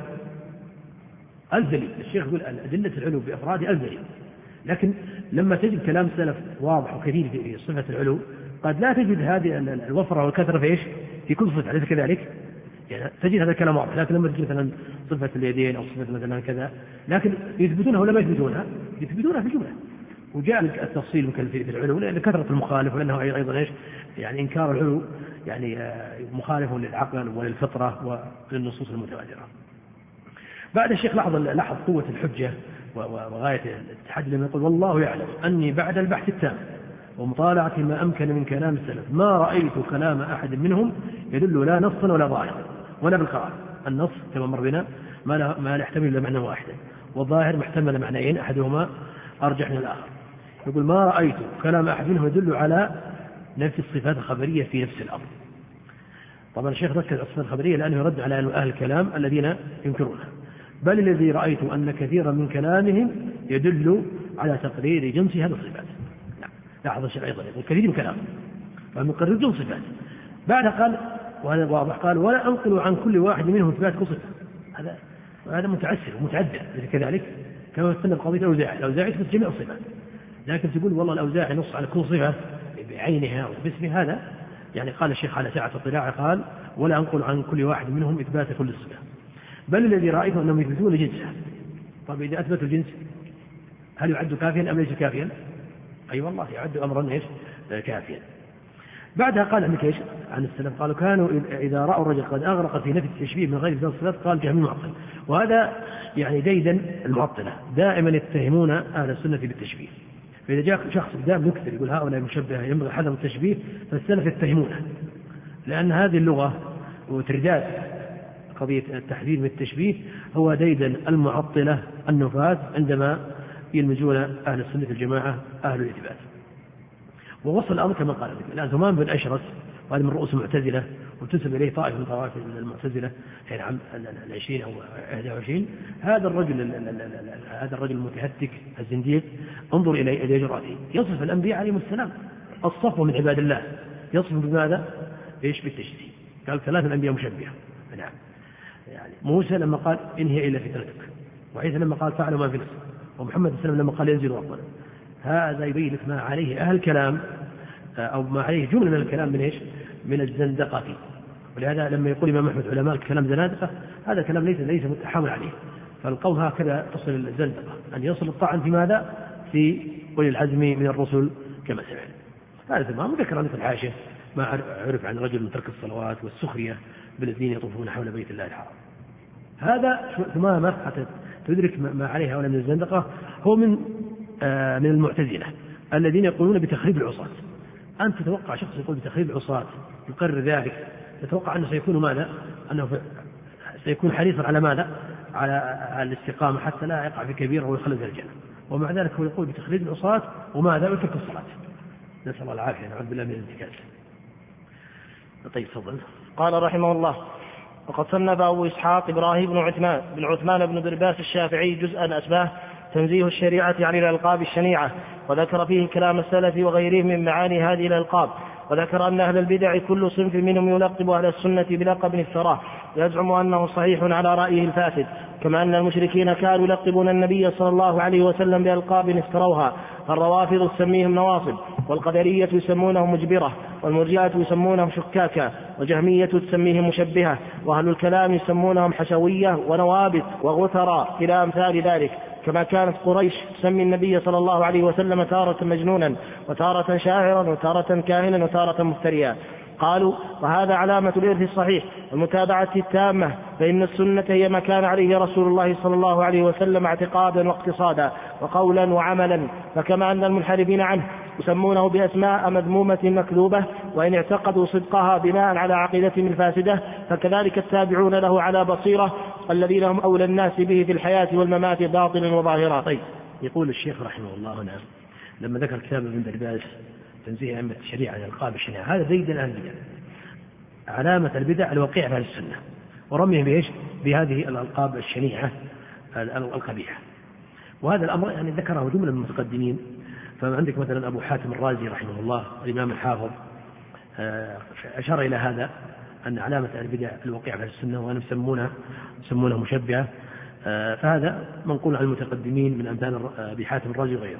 1000 دليل. الشيخ يقول أن أدلة العلو بأفراد 1000 دليل. لكن لما تجد كلام السلف واضح وكثير في صفة العلو، قد لا تجد هذه الوفرة والكثرة في إيش؟ في كل صفة، أليس كذلك؟ يعني تجد هذا الكلام واضح. لكن لما تجد مثلا صفة اليدين أو صفة مثلا كذا، لكن يثبتونها ولا ما يثبتونها؟ يثبتونها في جملة. وجاء التفصيل في العلو لأن كثرة المخالف، ولأنه أيضا إيش؟ يعني إنكار العلو يعني مخالف للعقل وللفطرة وللنصوص المتواترة. بعد الشيخ لاحظ قوة الحجة وغاية التحدي لما يقول: والله يعلم أني بعد البحث التام ومطالعة ما أمكن من كلام السلف ما رأيت كلام أحد منهم يدل لا نصا ولا ظاهرا ولا بالقرار. النص كما مر بنا ما لا يحتمل إلا معنى واحدا، والظاهر محتمل معنيين أحدهما أرجح من الآخر. يقول: ما رأيت كلام أحد منهم يدل على نفس الصفات الخبرية في نفس الأمر. طبعا الشيخ ركز الصفات الخبرية لأنه يرد على أهل الكلام الذين ينكرونها، بل الذي رأيت أن كثيرا من كلامهم يدل على تقرير جنس هذه الصفات. لاحظ الشيخ أيضا يقول كثير من كلام فمقرر جنس صفات. بعد قال وهذا واضح، قال: ولا أنقل عن كل واحد منهم إثبات كل صفة. هذا متعسر ومتعدى كذلك، كما يستند قضية الأوزاعي يثبت جميع الصفات، لكن تقول والله الأوزاعي نص على كل صفة بعينها وباسمها، هذا يعني قال الشيخ على ساعة اطلاع قال: ولا أنقل عن كل واحد منهم إثبات كل الصفات، بل الذي رأيته أنهم يثبتون جنسها. طب إذا أثبتوا الجنس هل يعد كافيا أم ليس كافيا؟ أي والله يعد أمرا إيش؟ كافيا. بعدها قال عنك إيش؟ عن السلف قالوا: كانوا إذا رأوا الرجل قد أغرق في نفي التشبيه من غير ذات الصفات قال جهم المعطل. وهذا يعني ديدا المعطلة دائما يتهمون أهل السنة بالتشبيه، فإذا جاء شخص دائما يكثر يقول هؤلاء مشبهة ينبغي حذر التشبيه، فالسلف يتهمونه، لأن هذه اللغة وترداد قضية التحذير من التشبيه هو ديدا المعطلة النفاة عندما يلمجون أهل السنة الجماعة أهل الإثبات. ووصل الأمر كما قال الآن ثمان بن أشرس، وهذا من رؤوس المعتزلة وتنسب إليه طائفة من طوائف المعتزلة في عام 20 أو 21. هذا الرجل المتهتك الزنديق انظر إلى جرأته، يصف الأنبياء عليهم السلام الصفوة من عباد الله، يصف بماذا؟ إيش؟ بالتشبيه. قال 3 الأنبياء مشبهة. نعم، يعني موسى لما قال إن هي إلا فتنتك، وعيسى لما قال فعلوا ما في نفسه، ومحمد صلى الله عليه وسلم لما قال ينزل ربنا. هذا يبين لك ما عليه أهل الكلام أو ما عليه جملة من الكلام من إيش؟ من الزندقة ولهذا لما يقول الإمام أحمد علماء كلام زنادقة هذا كلام ليس متحامل عليه، فالقول هكذا تصل الزندقة أن يصل الطعن في ماذا؟ في أولي العزم من الرسل كما سمعنا. هذا تمام. ذكر أن في الحاشية ما عرف عن رجل من ترك الصلوات والسخرية بالذين يطوفون حول بيت الله الحرام. هذا ثمامة حتى تدرك ما عليه هؤلاء من الزندقة هو من المعتزلة الذين يقولون بتخريب العصاة. أنت تتوقع شخص يقول بتخريب العصاة يقرر ذلك، تتوقع أنه سيكون ماذا؟ أنه سيكون حريصا على ماذا؟ على الاستقامة حتى لا يقع في كبيرة ويخلد الجنة، ومع ذلك هو يقول بتخريب العصاة وماذا؟ وترك الصلاة. نسأل الله العافية، نعوذ بالله من الانتكاس. طيب تفضل. قال رحمه الله: وقد صنف أبو إسحاق إبراهيم بن عثمان بن درباس الشافعي جزءا أسماه تنزيه الشريعة عن الألقاب الشنيعة، وذكر فيه كلام السلف وغيرهم من معاني هذه الألقاب، وذكر أن أهل البدع كل صنف منهم يلقب أهل السنة بلقب افتراه يزعم أنه صحيح على رأيه الفاسد، كما أن المشركين كانوا يلقبون النبي صلى الله عليه وسلم بألقاب افتروها. الروافض تسميهم نواصب، والقدرية يسمونهم مجبرة، والمرجئة يسمونهم شكاكا، والجهمية تسميهم مشبهة، وأهل الكلام يسمونهم حشوية ونوابت وغثرا إلى أمثال ذلك. كما كانت قريش تسمي النبي صلى الله عليه وسلم تارة مجنونا وتارة شاعرا وتارة كاهنا وتارة مفتريا. قالوا: وهذا علامة الإرث الصحيح والمتابعة التامة، فإن السنة هي ما كان عليه رسول الله صلى الله عليه وسلم اعتقادا واقتصادا وقولا وعملا. فكما أن المنحرفين عنه يسمونه بأسماء مذمومة مكذوبة وإن اعتقدوا صدقها بناء على عقيدتهم الفاسدة، فكذلك التابعون له على بصيرة الذين هم أولى الناس به في الحياة والممات باطلا وظاهرا. طيب، يقول الشيخ رحمه الله هنا لما ذكر كتاب ابن درباس تنزيه أئمة الشريعة عن الألقاب الشنيعة، هذا زيد أهل البدع، علامة البدع الوقيع في السنة، ورميهم بإيش؟ بهذه الألقاب الشنيعة القبيحة. وهذا الأمر يعني ذكره جملة من المتقدمين. فعندك مثلا أبو حاتم الرازي رحمه الله الإمام الحافظ أشار إلى هذا، أن علامة البدع الوقيع في السنة، وأن يسمونه مشبهة. فهذا منقول عن المتقدمين من أمثال أبي حاتم الرازي وغيره.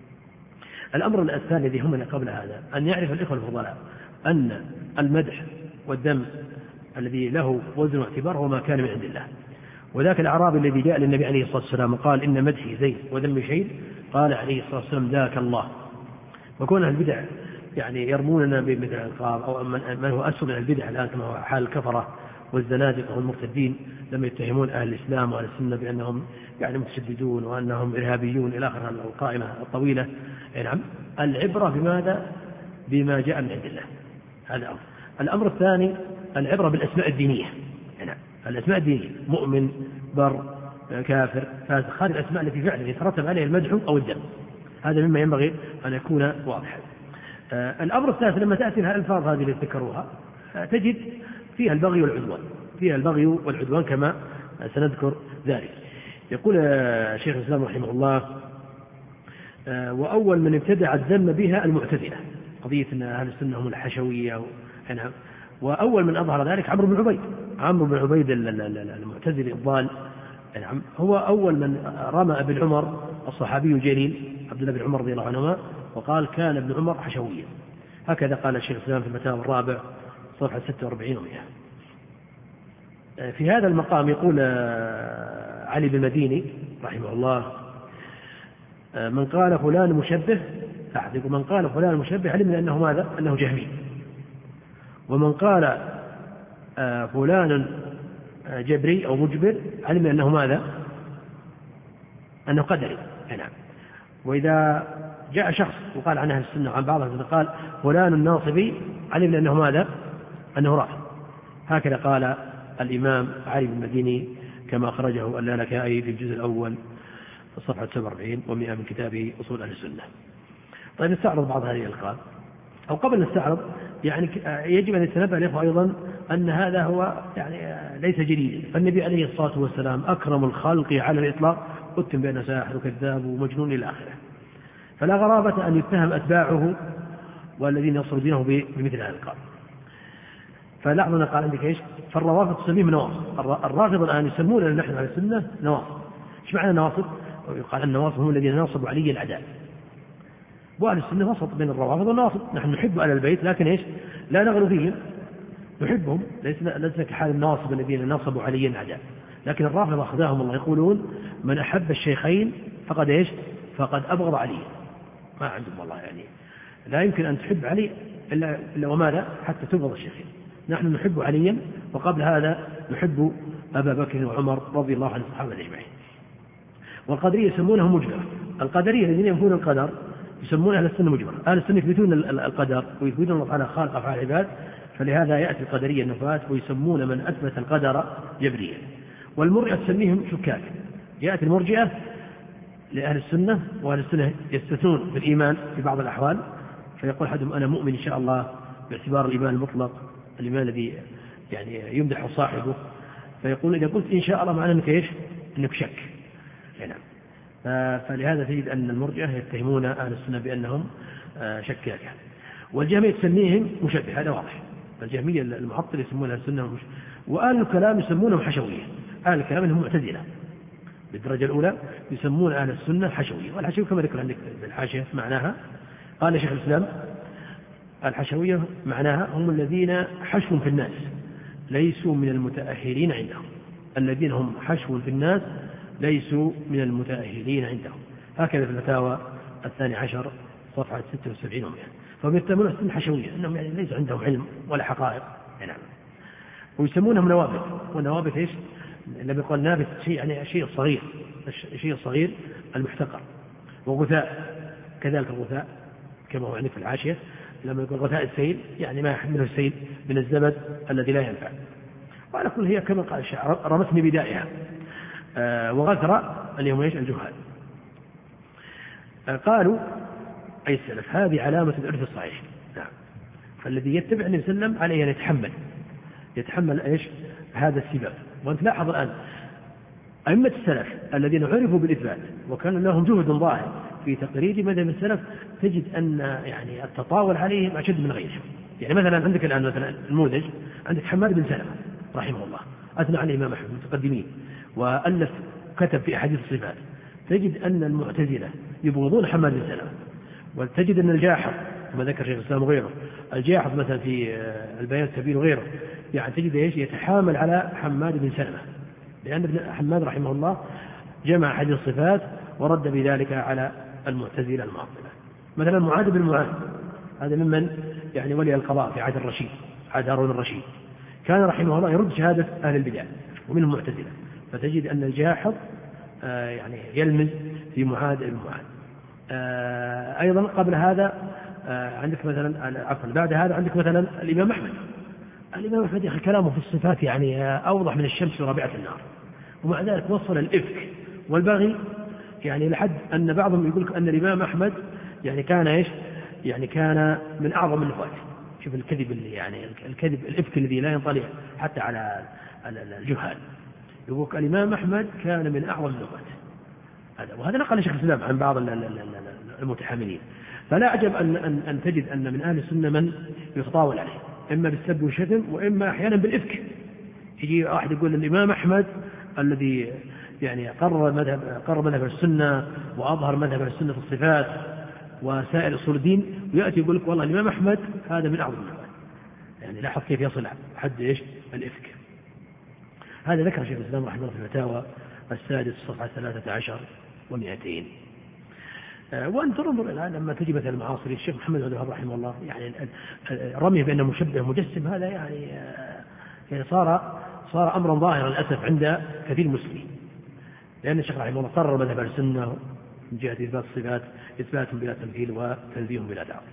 الأمر الثاني الذي هم قبل هذا أن يعرف الإخوة الفضلاء أن المدح والذم الذي له وزن واعتبار هو ما كان من عند الله. وذاك الأعرابي الذي جاء للنبي عليه الصلاة والسلام قال: إن مدحي زين وذمي شيء، قال عليه الصلاة والسلام: ذاك الله. وكون أهل البدع يعني يرموننا بمثل الألقاب، أو من هو أسوأ من البدع الآن كما هو حال الكفرة والزنادقة والمرتدين لما يتهمون أهل الإسلام وأهل السنة بأنهم يعني متشددون وأنهم إرهابيون إلى آخر القائمة الطويلة. نعم، العبرة بماذا؟ بما جاء من عند الله. هذا أمر. الأمر الثاني العبرة بالأسماء الدينية. نعم، الأسماء الدينية: مؤمن، بر، كافر، فاسق، هذه الأسماء التي فعلا يترتب عليها المدح أو الذم، هذا مما ينبغي أن يكون واضحا. الأمر الثالث لما تأتي الألفاظ هذه التي ذكروها تجد فيها البغي والعدوان كما سنذكر ذلك. يقول شيخ الإسلام رحمه الله: وأول من ابتدع الذم بها المعتزلة، قضية أن أهل السنة هم الحشوية. وأول من أظهر ذلك عمرو بن عبيد المعتزلي الضال. هو أول من رمى ابن عمر الصحابي الجليل عبد الله بن عمر رضي الله عنهما وقال: كان ابن عمر حشويا. هكذا قال الشيخ الإسلام في المتاب الرابع صفحة 46 و100. في هذا المقام يقول علي بن المديني رحمه الله: من قال فلان مشبه، من قال فلان مشبه علمنا أنه ماذا؟ أنه جهمي. ومن قال فلان جبري أو مجبر علمنا أنه ماذا؟ أنه قدري. نعم. وإذا جاء شخص وقال عن أهل السنة وعن بعضهم قال فلان الناصبي علمنا أنه ماذا؟ أنه رافض. هكذا قال الإمام علي بن المديني كما أخرجه اللالكائي في الجزء الأول صفحة 47 و100 من كتابه أصول أهل السنة. طيب، نستعرض بعض هذه الألقاب، أو قبل نستعرض يعني يجب أن يتنبه الإخوة أيضا أن هذا هو يعني ليس جديد. فالنبي عليه الصلاة والسلام أكرم الخلق على الإطلاق، أتم بأنه ساحر وكذاب ومجنون إلى آخره، فلا غرابة أن يتهم أتباعه والذين يصلوا دينه بمثل هذه الألقاب. فلاحظنا قال عندك إيش؟ فالروافض تسميهم نواصب. الرافض الآن يسمون نحن على السنة نواصب. إيش معنى نواصب؟ يقال النواصب هم الذين ناصبوا علي الأعداء. وأهل السنة وسط بين الروافض والنواصب، نحن نحب أهل البيت لكن إيش؟ لا نغلو فيهم نحبهم، ليس كحال الناصب الذين نصبوا عليا أعداء، لكن الرافضة أخذهم الله يقولون من أحب الشيخين فقد إيش؟ فقد أبغض عليا. ما عندهم والله يعني لا يمكن أن تحب علي إلا وماذا حتى تبغض الشيخين. نحن نحب عليا، وقبل هذا نحب أبا بكر وعمر رضي الله عن الصحابة أجمعين. والقدرية يسمونهم مجبرة. القدرية الذين ينفون القدر يسمون أهل السنة مجبرة. أهل السنة يثبتون القدر ويثبتون الله تعالى خالق أفعال العباد، فلهذا يأتي القدرية النفاة ويسمون من أثبت القدر جبريا. والمرجئة تسميهم شكاك. يأتي المرجئة لأهل السنة، وأهل السنة يستثنون بالإيمان في بعض الأحوال، فيقول أحدهم أنا مؤمن إن شاء الله باعتبار الإيمان المطلق، الإيمان الذي يعني يمدح صاحبه، فيقول إذا قلت إن شاء الله معناه أنك إيش؟ أنك شك. نعم. فلهذا تجد أن المرجئة يتهمون أهل السنة بأنهم شكاكة. والجهمية تسميهم مشبه، هذا واضح. الجهمية المعطل يسمون أهل السنة وأهل الكلام يسمونهم حشوية. أهل الكلام هم معتزلة بالدرجة الأولى، يسمون أهل السنة حشوية. والحشوية كما ذكر عندك بالحاشية معناها، قال شيخ الإسلام الحشوية معناها هم الذين حشو في الناس ليسوا من المتأهلين عندهم. الذين هم حشو في الناس ليسوا من المتأهلين عندهم. هكذا في الفتاوى 12 صفحة 76 ومئة. فهم يتهمون السنة حشوية أنهم يعني ليس عندهم علم ولا حقائق. نعم. ويسمونهم نوابت. والنوابت إيش؟ لما يقول نابت شيء يعني شيء صغير، الشيء الصغير المحتقر. وغثاء كذلك الغثاء كما هو يعني في العاشية، لما يقول غثاء السيل يعني ما يحمله السيل من الزبد الذي لا ينفع. وعلى كل هي كما قال الشاعر رمتني بدائها. وغثرة اللي هم ايش؟ الجهال. قالوا أي السلف هذه علامة الإرث الصحيح. نعم. فالذي يتبع النبي صلى الله عليه وسلم عليه أن يتحمل ايش؟ هذا السبب. وأنت لاحظ الآن أئمة السلف الذين عرفوا بالإثبات وكان لهم جهد ظاهر في تقرير مذهب السلف، تجد أن يعني التطاول عليهم أشد من غيرهم. يعني مثلا عندك الآن مثلا النموذج، عندك حماد بن سلمة رحمه الله أثنى على الإمام أحمد المتقدمين وألف كتب في أحاديث الصفات. تجد أن المعتزلة يبغضون حماد بن سلمة، وتجد أن الجاحظ كما ذكر شيخ الإسلام وغيره، الجاحظ مثلا في البيان السبيل وغيره، يعني تجد ايش؟ يتحامل على حماد بن سلمة، لأن ابن حماد رحمه الله جمع حديث الصفات ورد بذلك على المعتزلة المعطلة. مثلا معاذ بن معاذ هذا ممن يعني ولي القضاء في عهد الرشيد، عهد هارون الرشيد، كان رحمه الله يرد شهادة أهل البدع ومنهم المعتزلة. فتجد أن الجاحظ يعني يلمز في معاذ بن معاذ. أيضا قبل هذا عندك مثلا عفوا بعد هذا عندك مثلا الإمام أحمد. الإمام أحمد يا أخي كلامه في الصفات يعني أوضح من الشمس في رابعة النهار، ومع ذلك وصل الإفك والبغي يعني لحد أن بعضهم يقول أن الإمام أحمد يعني كان إيش؟ يعني كان من أعظم النفاة. شوف الكذب اللي يعني الكذب الإفك الذي لا ينطلع حتى على الجهال. يقول الإمام أحمد كان من أعظم النفاة هذا، وهذا نقل شيخ الإسلام عن بعض المتحاملين. فلا أعجب أن تجد أن من أهل السنة من يتطاول عليه إما بالسب والشتم وإما أحيانا بالإفك. يجي واحد يقول الإمام أحمد الذي يعني قرر مذهب السنة وأظهر مذهب السنة في الصفات وسائر أصول الدين، ويأتي يقول لك والله الإمام أحمد هذا من أعظم الناس. يعني لاحظ كيف يصل حد إيش؟ الإفك. هذا ذكر شيخ الإسلام رحمه الله في الفتاوى 6 صفحة 13 و200. وانظر الآن لما تجي مثلا المعاصرين الشيخ محمد بن عبد الوهاب رحمه الله يعني رمي بأنه مشبه مجسم، هذا يعني صار أمرا ظاهرا للأسف عند كثير المسلمين، لأن الشيخ رحمه الله قرر مذهب السنة من جهة إثبات الصفات إثبات بلا تمثيل وتنزيه بلا تعطيل.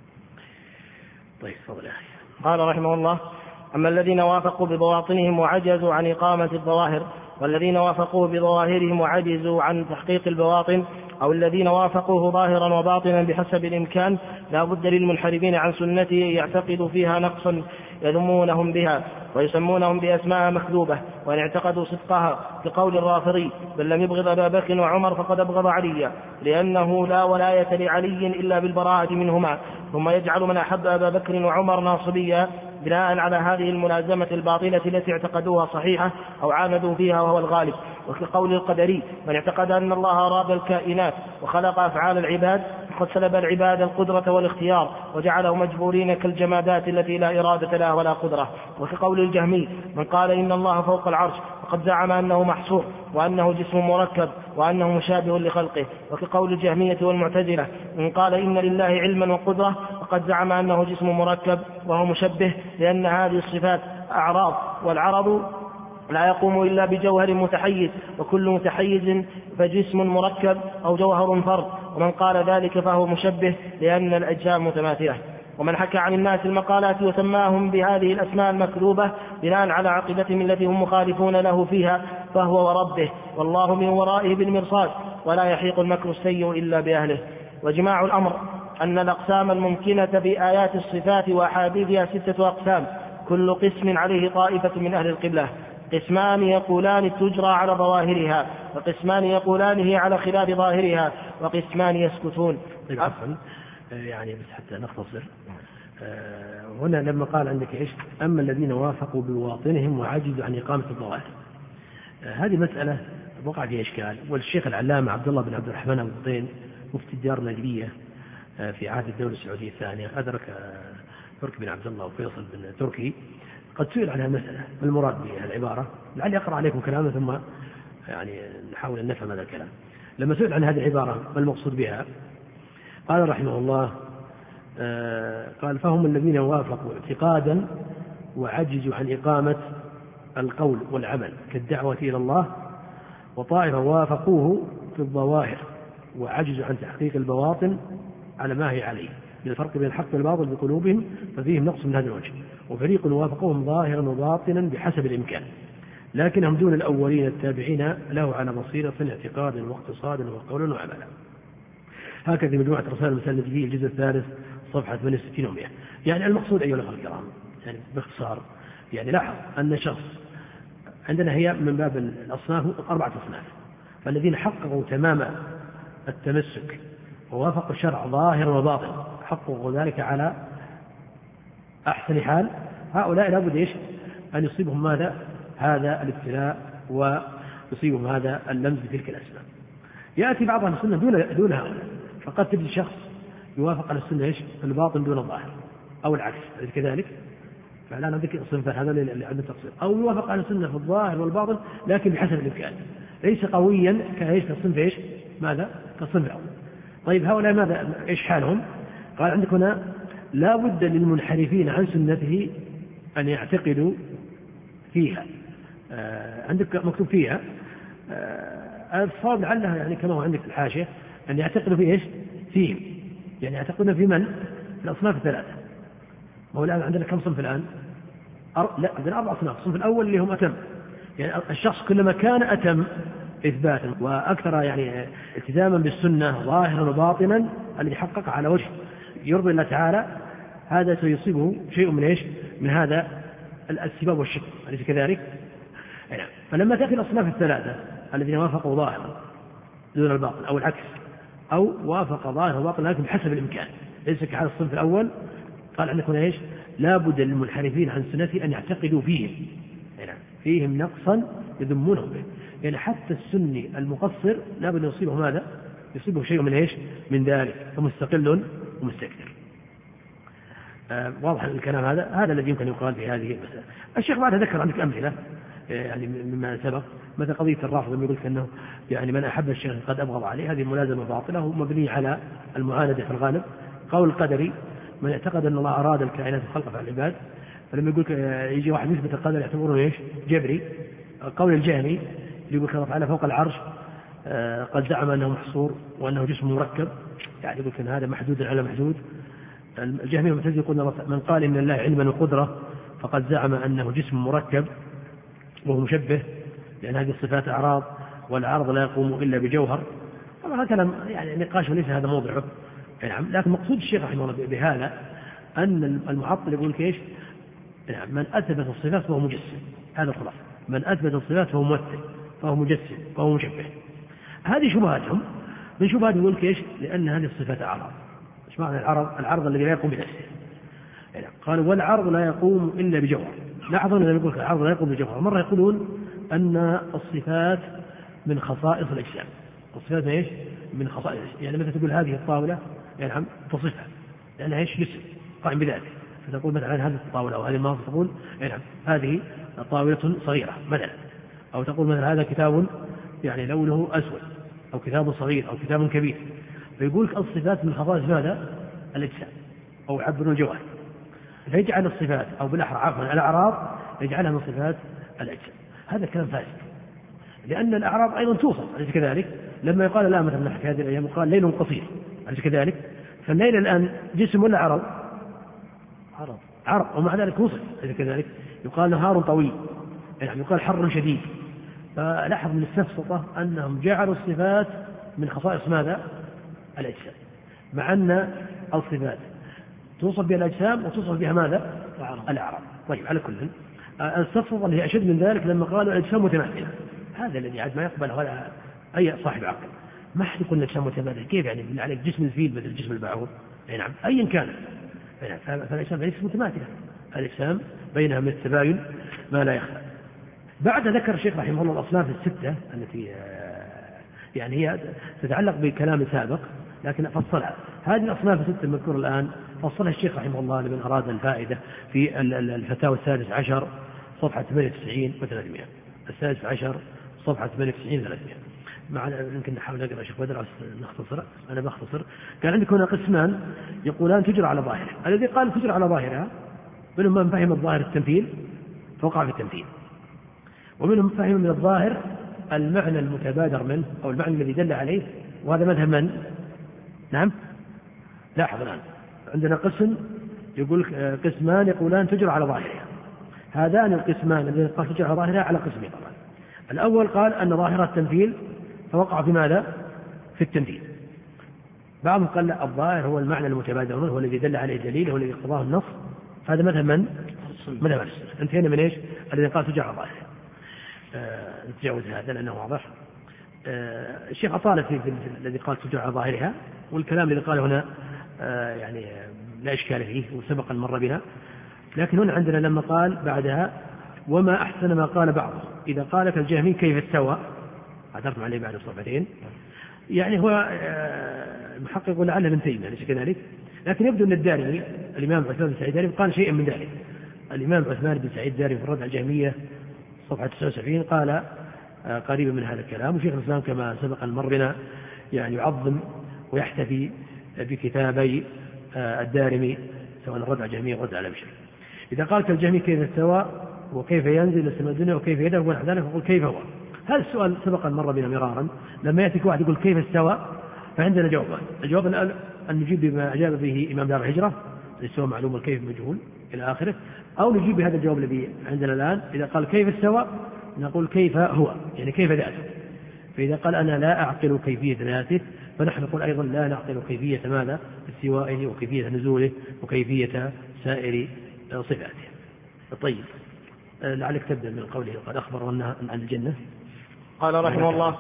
طيب تفضل يا أخي. قال رحمه الله: أما الذين وافقوا ببواطنهم وعجزوا عن إقامة الظواهر، والذين وافقوه بظواهرهم وعجزوا عن تحقيق البواطن، أو الذين وافقوه ظاهرا وباطنا بحسب الإمكان، لا بد للمنحرفين عن سنته يعتقدوا فيها نقصا يذمونهم بها ويسمونهم بأسماء مكذوبة، وإن اعتقدوا صدقها كقول الرافضي: بل لم يبغض أبا بكر وعمر فقد أبغض عليا، لأنه لا ولاية لعلي إلا بالبراءة منهما، ثم يجعل من أحب أبا بكر وعمر ناصبيا بناء على هذه الملازمة الباطلة التي اعتقدوها صحيحة أو عاندوا فيها وهو الغالب. وكقول القدري: من اعتقد أن الله أراد الكائنات وخلق أفعال العباد وقد سلب العباد القدرة والاختيار وجعلهم مجبورين كالجمادات التي لا إرادة لها ولا قدرة. وكقول الجهمي من قال إن الله فوق العرش وقد زعم أنه محصور وأنه جسم مركب وأنه مشابه لخلقه. وكقول الجهمية والمعتزلة من قال إن لله علما وقدرة وقد زعم أنه جسم مركب وهو مشبه، لأن هذه الصفات أعراض، والعرض لا يقوم إلا بجوهر متحيز، وكل متحيز فجسم مركب أو جوهر فرد. ومن قال ذلك فهو مشبه لأن الأجسام متماثلة. ومن حكى عن الناس المقالات وسماهم بهذه الأسماء المكذوبة بناء على عقيدتهم التي هم مخالفون له فيها فهو وربه والله من ورائه بالمرصاد، ولا يحيق المكر السيء إلا بأهله. وجماع الأمر أن الأقسام الممكنة في آيات الصفات وأحاديثها 6 أقسام، كل قسم عليه طائفة من أهل القبلة. قسمان يقولان تجرى على ظواهرها، وقسمان يقولان هي على خلاف ظاهرها، وقسمان يسكتون. يعني بس حتى نختصر هنا لما قال عندك إيش أما الذين وافقوا بواطنهم وعجزوا عن إقامة الظواهر، هذه مسألة وقع فيها إشكال. والشيخ العلامة عبد الله بن عبد الرحمن أبو الطين مفتي الديار النجدية في عهد الدولة السعودية الثانية أدرك تركي بن عبد الله وفيصل بن تركي، قد سئل عن المسألة ما المراد بها العبارة، لعلي أقرأ عليكم كلامه ثم يعني نحاول أن نفهم هذا الكلام. لما سئل عن هذه العبارة ما المقصود بها قال رحمه الله قال فهم الذين وافقوا اعتقادا وعجزوا عن إقامة القول والعمل كالدعوة إلى الله، وطائفة وافقوه في الظواهر وعجزوا عن تحقيق البواطن على ما هي عليه، بالفرق بين الحق والباطل بقلوبهم ففيهم نقص من هذا الوجه. وفريق وافقوهم ظاهرا وباطنا بحسب الإمكان، لكنهم دون الأولين التابعين له على بصيرة اعتقادا واقتصادا وقولا وعملا. هكذا مجموعة رسائل المسائل النجدية الجزء الثالث صفحة 68 و100. يعني المقصود أيها الأخوة الكرام يعني باختصار يعني لاحظ أن شخص عندنا هي من باب الأصناف 4 أصناف، فالذين حققوا تمام التمسك ووافقوا الشرع ظاهرا وباطنا حققوا ذلك على أحسن حال، هؤلاء لابد إيش أن يصيبهم ماذا هذا الابتلاء ويصيبهم هذا اللمس بتلك الأسباب. يأتي بعض أهل السنة دون هؤلاء، فقد تجد شخص يوافق على السنة إيش الباطن دون الظاهر أو العكس كذلك، فلا نذكر الصنفان هذا اللي عنده تقصير، أو يوافق على السنة في الظاهر والباطن لكن بحسب الإمكان ليس قويا كإيش كالصنف إيش ماذا كالصنف الأول. طيب هؤلاء ماذا إيش حالهم؟ قال عندك هنا لا بد للمنحرفين عن سنته أن يعتقدوا فيها، عندك مكتوب فيها الصواب لعلها يعني كما هو عندك في الحاشية أن يعتقدوا في إيش فيهم، يعني يعتقدون في من الأصناف الثلاثة. ما هو الآن عندنا كم صنف الآن؟ لا عندنا 4 أصناف. الصنف الأول اللي هم أتم، يعني الشخص كلما كان أتم إثباتا وأكثر يعني التزاما بالسنة ظاهرا وباطنا الذي حقق على وجه يرضي الله تعالى، هذا سيصيبه شيء من إيش من هذا السباب والشك، أليس كذلك؟ يعني فلما تأتي الأصناف الثلاثة الذين وافقوا ظاهرا دون الباطن أو العكس، أو وافق ظاهر وباطن لكن بحسب الإمكان ليس كحال الصنف الأول، قال عندكم إيش لا بد للمنحرفين عن سنتي أن يعتقدوا فيهم يعني فيهم نقصا يذمونه به، يعني حتى السني المقصر لا بد يصيبه ماذا يصيبه شيء من إيش من ذلك فمستقل ومستكثر. واضح الكلام هذا الذي يمكن يقال في هذه المسألة. الشيخ بعد ذكر عندك أمثلة يعني مما سبق، مثل قضية الرافض لما يقول أنه يعني من أحب الشيخ قد أبغض عليه، هذه ملازمة باطلة ومبنية على المعاندة في الغالب. قول القدري من اعتقد أن الله أراد الكائنات الخلق على العباد، فلما يقول يجي واحد يثبت القدر يعتبره إيش جبري. قول الجهمي يقول الله تعالى فوق العرش قد زعم أنه محصور وأنه جسم مركب، يعني يقول أن هذا محدود على محدود. الجهمي المعتزلي يقول من قال إن الله علما وقدرة فقد زعم أنه جسم مركب وهو مشبه، لأن هذه الصفات أعراض والعرض لا يقوم إلا بجوهر. طبعا كلام يعني نقاش وليس هذا موضعه، نعم. لكن مقصود الشيخ رحمه الله بهذا أن المعطل يقول كيش نعم من أثبت الصفات فهو مجسم، هذا الخلاصة، من أثبت الصفات فهو ممثل فهو مجسم فهو مشبه. هذه شبهاتهم، من شبهات يقول كيش لأن هذه الصفات أعراض. ايش معنى العرض الذي لا يقوم بنفسه؟ يعني قالوا والعرض لا يقوم إلا بجوهر. لاحظوا أنهم يقول العرض لا يقوم بجوهر، مرة يقولون أن الصفات من خصائص الأجسام. الصفات ايش من خصائص، يعني مثل تقول هذه الطاولة يعني تصفها لأنها إيش جسم قائم بذاته، فتقول مثلا هذه الطاولة أو هذه المنصة تقول يعني هذه طاولة صغيرة مثلا، أو تقول مثلا هذا كتاب يعني لونه أسود، أو كتاب صغير، أو كتاب كبير. فيقول لك الصفات من خصائص ماذا؟ الأجسام، أو يعبرون الجوهر، فيجعل الصفات أو بالأحرى عفوا الأعراض يجعلها من صفات الأجسام. هذا كلام فاسد، لأن الأعراض أيضا توصف، أليس كذلك؟ لما يقال لا مثلا في هذه الأيام يقال ليل قصير، أليس كذلك؟ فالليل الآن جسم ولا عرض؟ عرض، ومع ذلك وصف، أليس كذلك؟ يقال نهار طويل، يعني يقال حر شديد. فلاحظ من السفسطة أنهم جعلوا الصفات من خصائص ماذا؟ الأجسام، مع أن الصفات توصف بها الأجسام وتوصف بها ماذا؟ الأعراض. طيب على كل السفسطة اللي هي أشد من ذلك لما قالوا الأجسام متماثلة، هذا الذي عاد ما يقبل ولا أي صاحب عقل. ما حد يقول الأجسام متماثلة، كيف يعني بالله عليك جسم الفيل مثل جسم البعوض؟ أي نعم أيا كان، فالأجسام ليست متماثلة، الأجسام بينها من التباين ما لا يخفى. بعد ذكر الشيخ رحمه الله الأصناف الستة التي يعني هي تتعلق بكلام سابق لكن فصلها. هذه الأصناف الستة المذكورة الآن فصلها الشيخ رحمه الله لمن أراد الفائدة في الفتاوى 16 صفحة 98 و300، 16 صفحة 98 و300. يمكن نحاول نقرأ شيخ بدر نختصر، أنا بختصر. كان عندك هنا قسمان يقولان تجرى على ظاهرها. الذي قال تجرى على ظاهرها منهم من فهم الظاهر التمثيل فوقع في التمثيل، ومنهم فهم من الظاهر المعنى المتبادر منه أو المعنى الذي دل عليه، وهذا مذهب من؟ نعم لاحظ الآن عندنا قسم يقول قسمان يقولان تجرى على ظاهرها. هذان القسمان الذين قال تجرى على ظاهرها على قسمين طبعا. الأول قال أن ظاهرها التمثيل فوقع في ماذا؟ في التمثيل. بعضهم قال لا، الظاهر هو المعنى المتبادر منه، هو الذي دل عليه دليل، هو الذي اقتضاه النص. هذا مذهب من؟ مذهب السنة. انتهينا من ايش؟ الذي قال تجرى على ظاهرها. نتجاوز هذا لأنه واضح. الشيخ أطال في الذي قال تجرى على ظاهرها، والكلام الذي قال هنا يعني لا إشكال فيه وسبق المر بنا. لكن هنا عندنا لما قال بعدها وما أحسن ما قال بعضه، إذا قالك الجهمي كيف استوى، عثرتم عليه بعد الصفحتين، يعني هو المحقق لعله ابن تيمية ليس كذلك، لكن يبدو أن الدارمي الإمام عثمان بن سعيد الدارمي قال شيئا من ذلك. الإمام عثمان بن سعيد الدارمي في الرد على الجهمية صفحة 79 قال قريبا من هذا الكلام. وشيخ الإسلام كما سبق المر بنا يعني يعظم ويحتفي بكتابي الدارمي سواء الرد على الجهمية والرد على بشر. إذا قالت الجهمي كيف استوى وكيف ينزل السماء الدنيا وكيف يذهب ونحو ذلك فقل كيف هو. هذا السؤال سبق المر بنا مرارا. لما يأتيك واحد يقول كيف استوى فعندنا جوابان. الجواب الأول أن نجيب بما أجاب به إمام دار الهجرة استوى معلوم والكيف مجهول إلى آخره، أو نجيب بهذا الجواب الذي عندنا الآن. إذا قال كيف استوى نقول كيف هو، يعني كيف ذاته. فإذا قال أنا لا أعقل كيفية ذاته فنحن نقول أيضا لا نعقل كيفية ماذا؟ استوائه وكيفية نزوله وكيفية سائر صفاته. طيب لعلك تبدأ من قوله قد أخبر عن الجنة. قال رحمه الله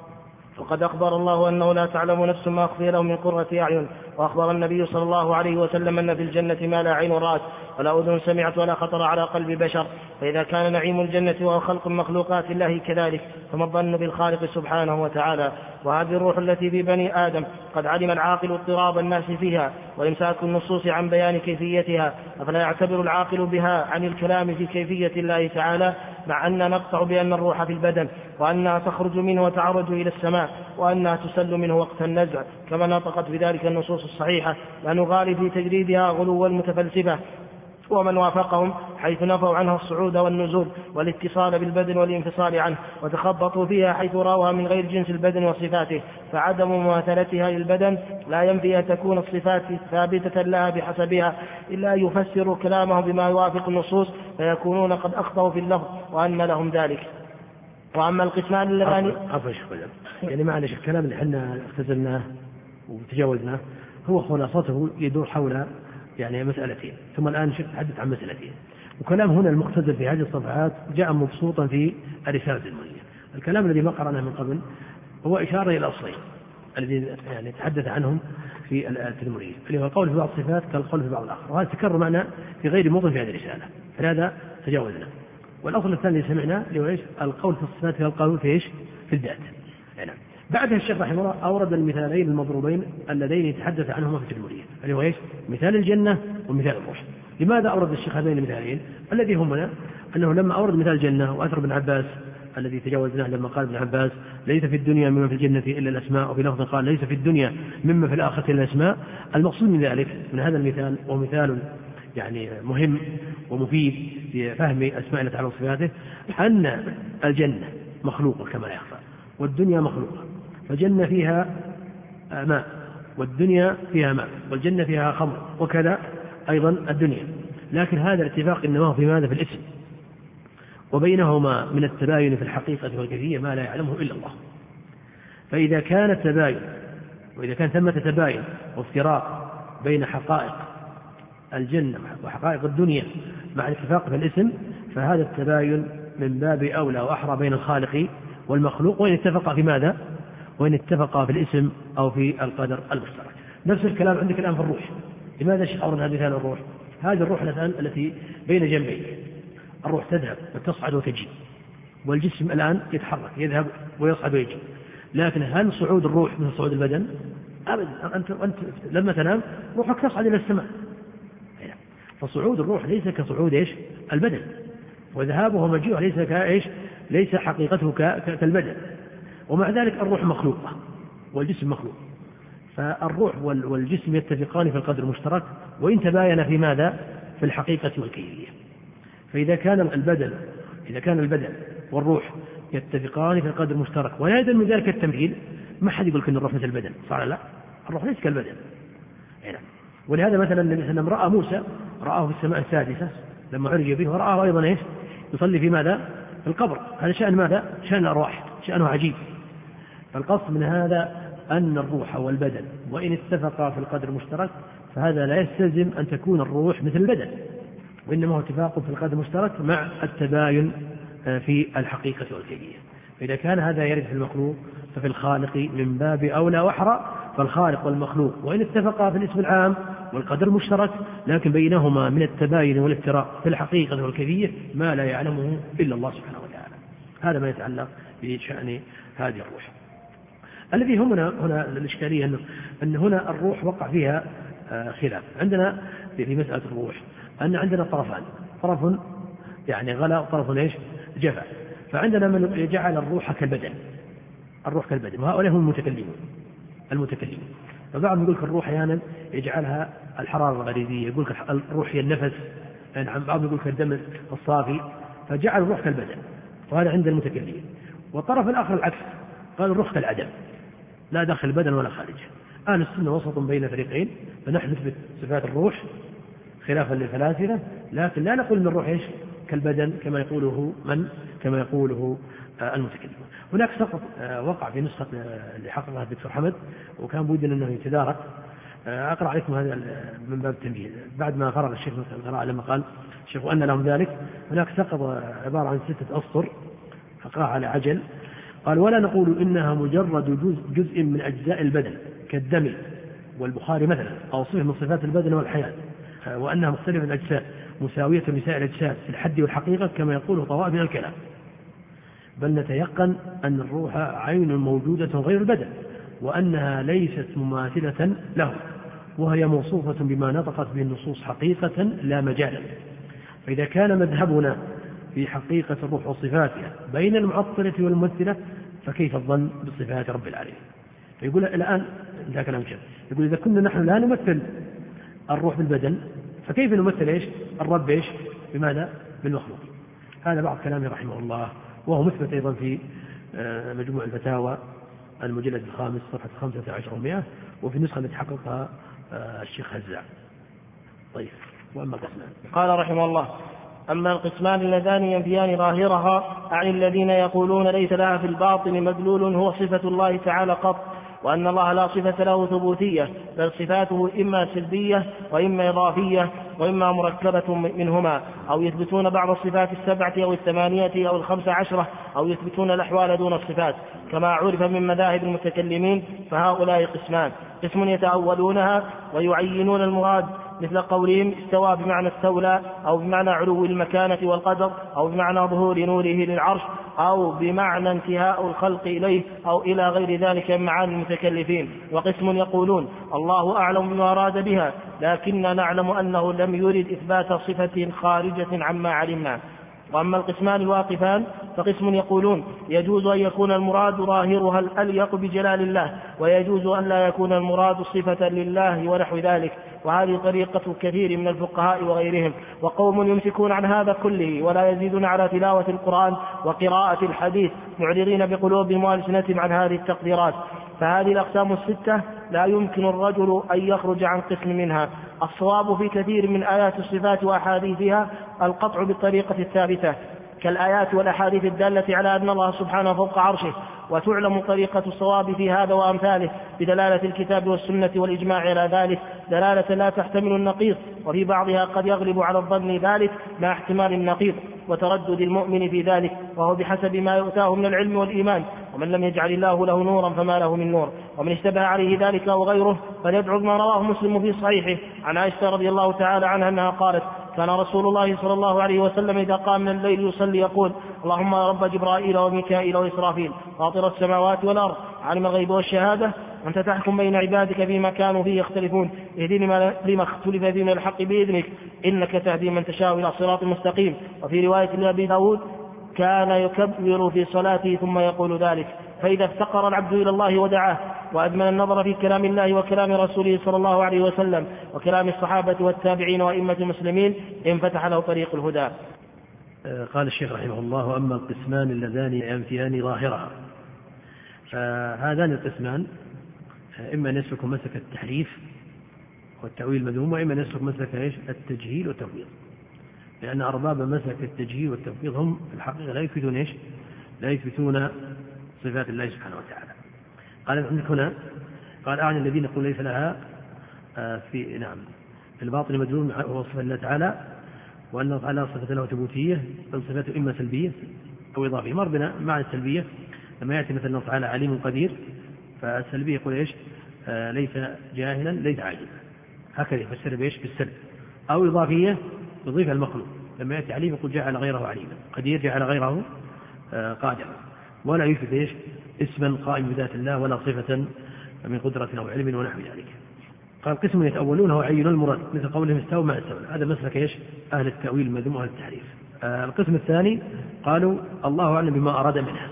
وقد أخبر الله أنه لا تعلم نفس ما أخفي لهم من قرة أعين، وأخبر النبي صلى الله عليه وسلم أن في الجنة ما لا عين رأت ولا أذن سمعت ولا خطر على قلب بشر. فإذا كان نعيم الجنة وهو خلق مخلوقات الله كذلك فما الظن بالخالق سبحانه وتعالى. وهذه الروح التي في بني آدم قد علم العاقل اضطراب الناس فيها وإمساك النصوص عن بيان كيفيتها، أفلا يعتبر العاقل بها عن الكلام في كيفية الله تعالى، مع أن نقطع بأن الروح في البدن وأنها تخرج منه وتعرج إلى السماء وأنها تسل منه وقت النزع كما نطقت بذلك النصوص الصحيحة، لا نغالي في تجريدها غلو المتفلسفة ومن وافقهم حيث نفوا عنها الصعود والنزول والاتصال بالبدن والانفصال عنه، وتخبطوا فيها حيث راوها من غير جنس البدن وصفاته. فعدم مماثلتها للبدن لا ينفي أن تكون الصفات ثابتة لها بحسبها، إلا يفسر كلامه بما يوافق النصوص فيكونون قد أخطأوا في اللفظ وأن لهم ذلك. وأما القسمان اللذان يعني معلش الكلام اللي احنا اختزلناه وتجاوزناه هو خلاصته يدور حول يعني مسألتين، ثم الآن نتحدث عن مسألتين. وكلام هنا المختزل في هذه الصفحات جاء مبسوطا في الرسالة المنية. الكلام الذي ما قرأناه من قبل هو إشارة إلى الأصلين الذي يعني تحدث عنهم في التدمرية، اللي هو القول في بعض الصفات كالقول في بعض الآخر، وهذا تكرر معنا في غير موضع في هذه الرسالة، فهذا تجاوزنا. والأصل الثاني اللي سمعناه اللي هو إيش؟ القول في الصفات كالقول في إيش؟ في الذات. يعني بعدها الشيخ رحمه الله أورد المثالين المضروبين اللذين يتحدث عنهما في التدمرية، اللي هو إيش؟ مثال الجنة ومثال الروح. لماذا أورد الشيخ هذين المثالين؟ الذي همنا أنه لما أورد مثال الجنة وأثر ابن عباس الذي تجاوزناه لما قال ابن عباس ليس في الدنيا مما في الجنة إلا الأسماء، وفي لفظ قال ليس في الدنيا مما في الآخرة إلا الأسماء. المقصود من ذلك من هذا المثال، ومثال يعني مهم ومفيد في فهم أسماء الله تعالى وصفاته، أن الجنة مخلوقة كما لا يخفى، والدنيا مخلوقة. فجنة فيها ماء، والدنيا فيها ماء، والجنة فيها خمر، وكذا أيضا الدنيا. لكن هذا الاتفاق إنما هو في ماذا؟ في الاسم، وبينهما من التباين في الحقيقة والكيفية ما لا يعلمه إلا الله. فإذا كان التباين، وإذا كان ثمة تباين وافتراق بين حقائق الجنة وحقائق الدنيا مع الاتفاق في الاسم، فهذا التباين من باب أولى وأحرى بين الخالق والمخلوق، وإن اتفق في ماذا؟ وإن اتفق في الاسم أو في القدر المشترك. نفس الكلام عندك الآن في الروح. لماذا الشيخ أورد هذا مثال الروح؟ هذه الروح الآن التي بين جنبين، الروح تذهب وتصعد وتجي، والجسم الآن يتحرك يذهب ويصعد ويجي. لكن هل صعود الروح مثل صعود البدن؟ أبدا. أنت لما تنام روحك تصعد إلى السماء، فصعود الروح ليس كصعود إيش؟ البدن، وذهابه ومجيئه ليس كإيش؟ ليس حقيقته كالبدن. ومع ذلك الروح مخلوقة والجسم مخلوق، فالروح والجسم يتفقان في القدر المشترك، وإن تباين في ماذا؟ في الحقيقة والكيفية. فإذا كان البدن والروح يتفقان في القدر المشترك ولا يدل من ذلك التمثيل، ما حد يقول أن الروح مثل البدن، صح لا؟ الروح ليس كالبدن. ولهذا مثلا النبي صلى الله عليه وسلم رأى موسى، رآه في السماء السادسة لما عرج به، ورآه أيضا إيش؟ يصلي في ماذا؟ في القبر. هذا شأن ماذا؟ شأن الأرواح، شأنه عجيب. فالقصد من هذا أن الروح والبدن وإن اتفقا في القدر المشترك فهذا لا يستلزم أن تكون الروح مثل البدن، وإنما هو اتفاق في القدر المشترك مع التباين في الحقيقة والكيفية. فإذا كان هذا يرد في المخلوق ففي الخالق من باب أولى وأحرى. فالخالق والمخلوق وإن اتفقا في الاسم العام والقدر المشترك، لكن بينهما من التباين والافتراق في الحقيقة والكيفية ما لا يعلمه إلا الله سبحانه وتعالى. هذا ما يتعلق بشأن هذه الروح. الذي هنا الإشكالية أن هنا الروح وقع فيها خلاف عندنا في مسألة الروح، أن عندنا طرفان، طرف يعني غلا وطرف إيش؟ جفا. فعندنا من يجعل الروح كالبدن، الروح كالبدن، وهؤلاء هم المتكلمون. فبعضهم يقول لك الروح أحيانا يجعلها الحرارة الغريزية، يقول لك الروح هي النفس، يعني بعضهم يقول لك الدم الصافي، فجعل الروح كالبدن، وهذا عند المتكلمين. والطرف الآخر العكس، قال الروح كالعدم، لا داخل البدن ولا خارجه. أهل السنة وسط بين فريقين، فنحن نثبت صفات الروح خلافا للفلاسفة، لكن لا نقول ان الروح ايش؟ كالبدن كما يقوله المتكلمون. هناك سقط وقع في نسخة اللي حققها الدكتور حمد، وكان بودنا انه يتدارك. اقرا عليكم هذا من باب التنبيه بعد ما فرغ الشيخ من القراءة، لما قال الشيخ وان لهم ذلك. هناك سقط عبارة عن 6 أسطر اقراها على عجل. قال ولا نقول انها مجرد جزء من اجزاء البدن كالدم والبخار مثلا، او صفة من صفات البدن والحياة، وأنها مختلفة الأجساد مساوية لسائر الأجساد في الحد والحقيقة كما يقوله طوائف من الكلام، بل نتيقن أن الروح عين موجودة غير البدن، وأنها ليست مماثلة له، وهي موصوفة بما نطقت به النصوص حقيقة لا مجالا. فإذا كان مذهبنا في حقيقة الروح وصفاتها بين المعطلة والممثلة، فكيف الظن بصفات رب العالمين؟ فيقول الآن ده كلام شيء، يقول إذا كنا نحن لا نمثل الروح بالبدن، فكيف نمثل ايش؟ الرب ايش؟ بماذا؟ بالمخلوق. هذا بعض كلامه رحمه الله، وهو مثبت ايضا في مجموع الفتاوى المجلد 5 صفحة 1500، وفي النسخة التي حققها الشيخ هزاع. طيب، واما القسمان قال رحمه الله: أما القسمان اللذان ينفيان ظاهرها عن الذين يقولون ليس لها في الباطن مدلول هو صفة الله تعالى قط، وأن الله لا صفة له ثبوتية، بل صفاته إما سلبية وإما إضافية وإما مركبة منهما، أو يثبتون بعض الصفات 7 أو 8 أو 15، أو يثبتون الأحوال دون الصفات كما عرف من مذاهب المتكلمين. فهؤلاء قسمان: قسم يتأولونها ويعينون المراد مثل قولهم استوى بمعنى استولى، أو بمعنى علو المكانة والقدر، أو بمعنى ظهور نوره للعرش، أو بمعنى انتهاء الخلق إليه، أو إلى غير ذلك من معاني المتكلفين. وقسم يقولون الله أعلم بما أراد بها، لكننا نعلم أنه لم يرد إثبات صفة خارجة عما علمنا. وأما القسمان الواقفان فقسم يقولون يجوز أن يكون المراد ظاهرها الأليق بجلال الله، ويجوز أن لا يكون المراد صفة لله ونحو ذلك، وهذه طريقة كثير من الفقهاء وغيرهم. وقوم يمسكون عن هذا كله ولا يزيدون على تلاوة القرآن وقراءة الحديث، معرضين بقلوبهم وألسنتهم عن هذه التقديرات. فهذه الأقسام الستة لا يمكن الرجل أن يخرج عن قسم منها. الصواب في كثير من آيات الصفات وأحاديثها القطع بالطريقة الثابتة، كالآيات والأحاديث الدالة على أن الله سبحانه فوق عرشه، وتعلم طريقة الصواب في هذا وأمثاله بدلالة الكتاب والسنة والإجماع على ذلك دلالة لا تحتمل النقيض، وفي بعضها قد يغلب على الظن ذلك مع احتمال النقيض وتردد المؤمن في ذلك، وهو بحسب ما يؤتاه من العلم والإيمان. ومن لم يجعل الله له نورا فما له من نور. ومن اشتبه عليه ذلك أو غيره فليدعو ما رواه مسلم في صحيحه عن عائشة رضي الله تعالى عنها أنها قالت كان رسول الله صلى الله عليه وسلم إذا قام من الليل يصلي يقول اللهم رب جبرائيل وميكائيل وإسرافيل فاطر السماوات والأرض عالم الغيب والشهادة أنت تحكم بين عبادك فيما كانوا فيه يختلفون اهدني لما اختلف فيه من الحق بإذنك إنك تهدي من تشاء إلى صراط مستقيم. وفي رواية لأبي داود كان يكبر في صلاته ثم يقول ذلك. فإذا افتقر العبد إلى الله ودعاه وأدمن النظر في كلام الله وكلام رسوله صلى الله عليه وسلم وكلام الصحابة والتابعين وأئمة المسلمين انفتح له طريق الهدى. قال الشيخ رحمه الله وأما القسمان اللذان ينفيان ظاهرها، فهذان القسمان إما أن يسلك مسلك التحريف والتأويل المذموم، وإما أن يسلك مسلك التجهيل والتفويض، لأن أرباب مسلك التجهيل والتفويض هم في الحقيقة لا يثبتون صفات الله سبحانه وتعالى. قال عندك هنا قال أعني الذين يقول ليس لها في الباطن مدلول هو صفة الله تعالى، وأن الله تعالى صفة له ثبوتية، بل صفاته إما سلبية أو إضافية. مر بنا معنى السلبية لما يأتي مثلا الله تعالى عليم قدير، فالسلبية يقول ليس جاهلا ليس عاجزا، هكذا يفسر بالسلب. أو إضافية يضيف المخلوق، لما يأتي عليم يقول جعل غيره عليما، قدير جعل غيره قادرا، ولا يثبت اسما قائم بذات الله ولا صفة من قدرة أو علم ونحو ذلك. قال قسم يتأولونه وعينون المراد مثل قولهم استوى ما استوى، هذا مسلك أهل التأويل المذموم وأهل التحريف. القسم الثاني قالوا الله أعلم بما أراد منها،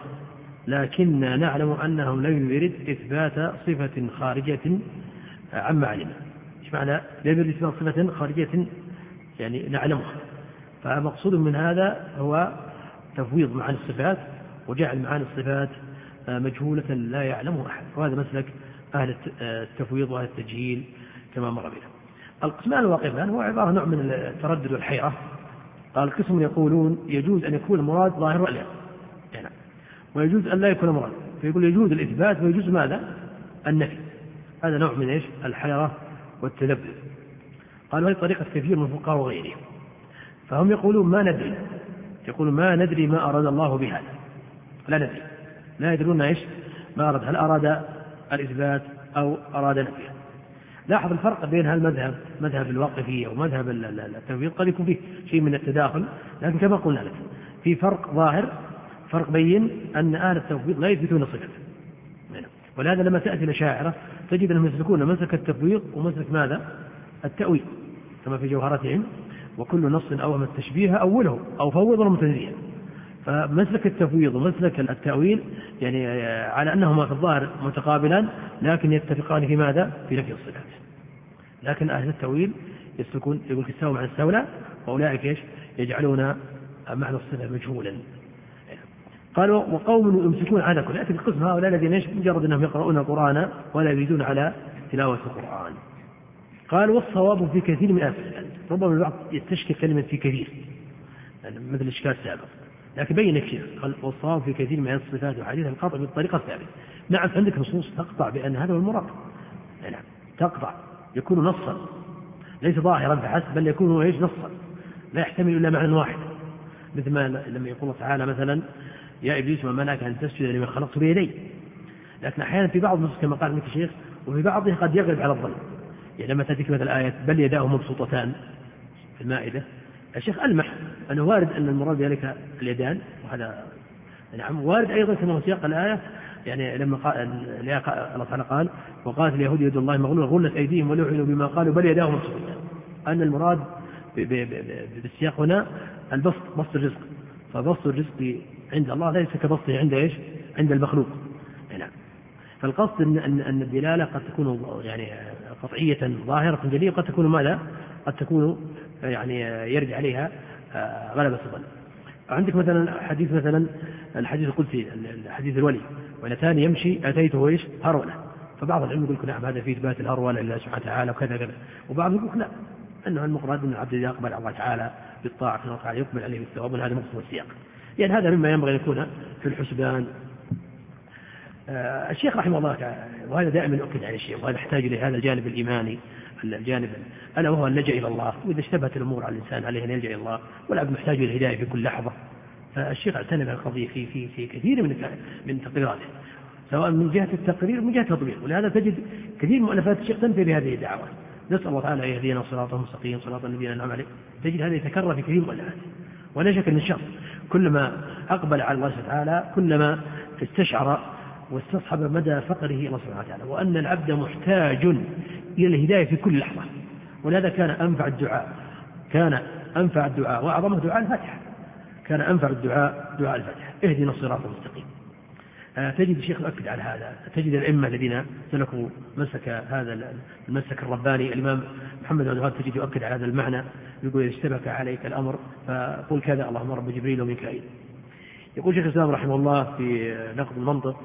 لكننا نعلم أنهم لم يرد إثبات صفة خارجة عما علمنا. إيش معنى لم يرد إثبات صفة خارجة؟ يعني نعلمها. فمقصود من هذا هو تفويض معاني الصفات وجعل معاني الصفات مجهولة لا يعلمه أحد، وهذا مسلك أهل التفويض وأهل التجهيل كما مر بنا. القسمان الواقفان هو عبارة نوع من التردد والحيرة. قال قسم يقولون يجوز أن يكون المراد ظاهر ولا يعني، ويجوز أن لا يكون مراد، فيقول يجوز الإثبات ويجوز ماذا؟ النفي. هذا نوع من الحيرة والتذبذب. قالوا هذه طريقة كثير من الفقهاء وغيرهم، فهم يقولون ما ندري، يقولون ما ندري ما أراد الله بهذا، لا ندري، لا يدرون ما أراد، هل أراد الإثبات أو أراد نفيه. لاحظ الفرق بين هالمذهب مذهب الواقفية ومذهب التفويض، قد يكون فيه شيء من التداخل، لكن كما قلنا لك في فرق ظاهر، فرق بين أن أهل التفويض لا يثبتون صفة، ولهذا لما تأتي الأشاعرة تجد أنهم يسلكون مسلك التفويض ومسلك ماذا؟ التأويل، كما في جوهرتهم وكل نص أوهم التشبيه أوله أو فوض متنزيها. فمسلك التفويض ومسلك التأويل يعني على أنهما في الظاهر متقابلان، لكن يتفقان في ماذا؟ في نفي الصفات. لكن أهل التأويل يسلكون يقول استوى مع استولى، وأولئك يجعلون معنى الصفة مجهولا. قالوا وقوم يمسكون على كل، يأتي القسم هؤلاء الذين مجرد أنهم يقرؤون القرآن ولا يريدون على تلاوة القرآن. قال والصواب في كثير من الأمثلة، ربما البعض يستشكل كلمة في كثير يعني مثل الإشكال السابق، لكن بين الشيخ قال والصواب في كثير من الصفات وحديث القطع بالطريقة الثابتة. نعم عندك نصوص تقطع بأن هذا هو المراد، نعم تقطع يكون نصا ليس ظاهرا فحسب، بل يكون نصا لا يحتمل إلا معنى واحد، مثل ما لما يقول الله تعالى مثلا يا إبليس وما منعك أن تسجد لما خلقت بيدي. لكن أحيانا في بعض النصوص كما قال ابن الشيخ وفي بعضها قد يغلب على الظن، يعني لما تأتي مثل الآية بل يداه مبسوطتان في المائدة، الشيخ ألمح أنه وارد أن المراد ذلك اليدان، وهذا نعم وارد أيضا كما سياق الآية، يعني لما قال الله تعالى قال وقالت اليهود يد الله مغلولة غلت أيديهم ولعنوا بما قالوا بل يداه مبسوطتان، أن المراد بالسياق هنا البسط، بسط الرزق، فبسط الرزق عند الله ليس كبسطه عند إيش؟ عند المخلوق. نعم. فالقصد أن الدلالة قد تكون يعني قطعية ظاهرة جلية، وقد تكون ماذا؟ قد تكون يعني يرجع عليها غلبة الظن. عندك مثلا حديث مثلا الحديث القدسي، الحديث الولي، ولتان يمشي أتيته إيش؟ هرولة. فبعض العلم يقول نعم هذا في إثبات الهرولة لله سبحانه وتعالى وكذا كذا، وبعض يقول لا، أنه المقرد أن العبد إذا أقبل على الله تعالى بالطاعة سبحانه وتعالى يقبل عليه بالثواب، هذا مقصود السياق. يعني هذا مما ينبغي أن يكون في الحسبان. الشيخ رحمه الله تعالى، وهذا دائما أؤكد على الشيخ، وهذا يحتاج إلى هذا الجانب الإيماني، الجانب ألا وهو اللجأ إلى الله، وإذا اشتبهت الأمور على الإنسان عليه أن يلجأ إلى الله، والعبد محتاج إلى الهداية في كل لحظة. فالشيخ اعتنى بالقضية في كثير من تقريراته، سواء من جهة التقرير ومن جهة التطبيق، ولهذا تجد كثير من مؤلفات الشيخ تنتهي بهذه الدعوة، نسأل الله تعالى أن يهدينا صراطا مستقيما صراط الذين أنعم عليهم. تجد هذا يتكرر في كثير من المؤلفات، ولا شك أن الشخص كلما أقبل على الله سبحانه وتعالى كلما استشعر واستصحب مدى فقره إلى الله سبحانه وتعالى، وأن العبد محتاج إلى الهداية في كل لحظة. ولهذا كان أنفع الدعاء وأعظمه دعاء الفاتحة، كان أنفع الدعاء دعاء الفاتحة، اهدنا الصراط المستقيم. تجد الشيخ يؤكد على هذا، تجد الأئمة الذين سلكوا مسك هذا المسك الرباني، الإمام محمد بن عبد الوهاب تجد يؤكد على هذا المعنى، يقول إذا اشتبك عليك الأمر فقل كذا اللهم رب جبريل وميكائيل. يقول شيخ الإسلام رحمه الله في نقد المنطق،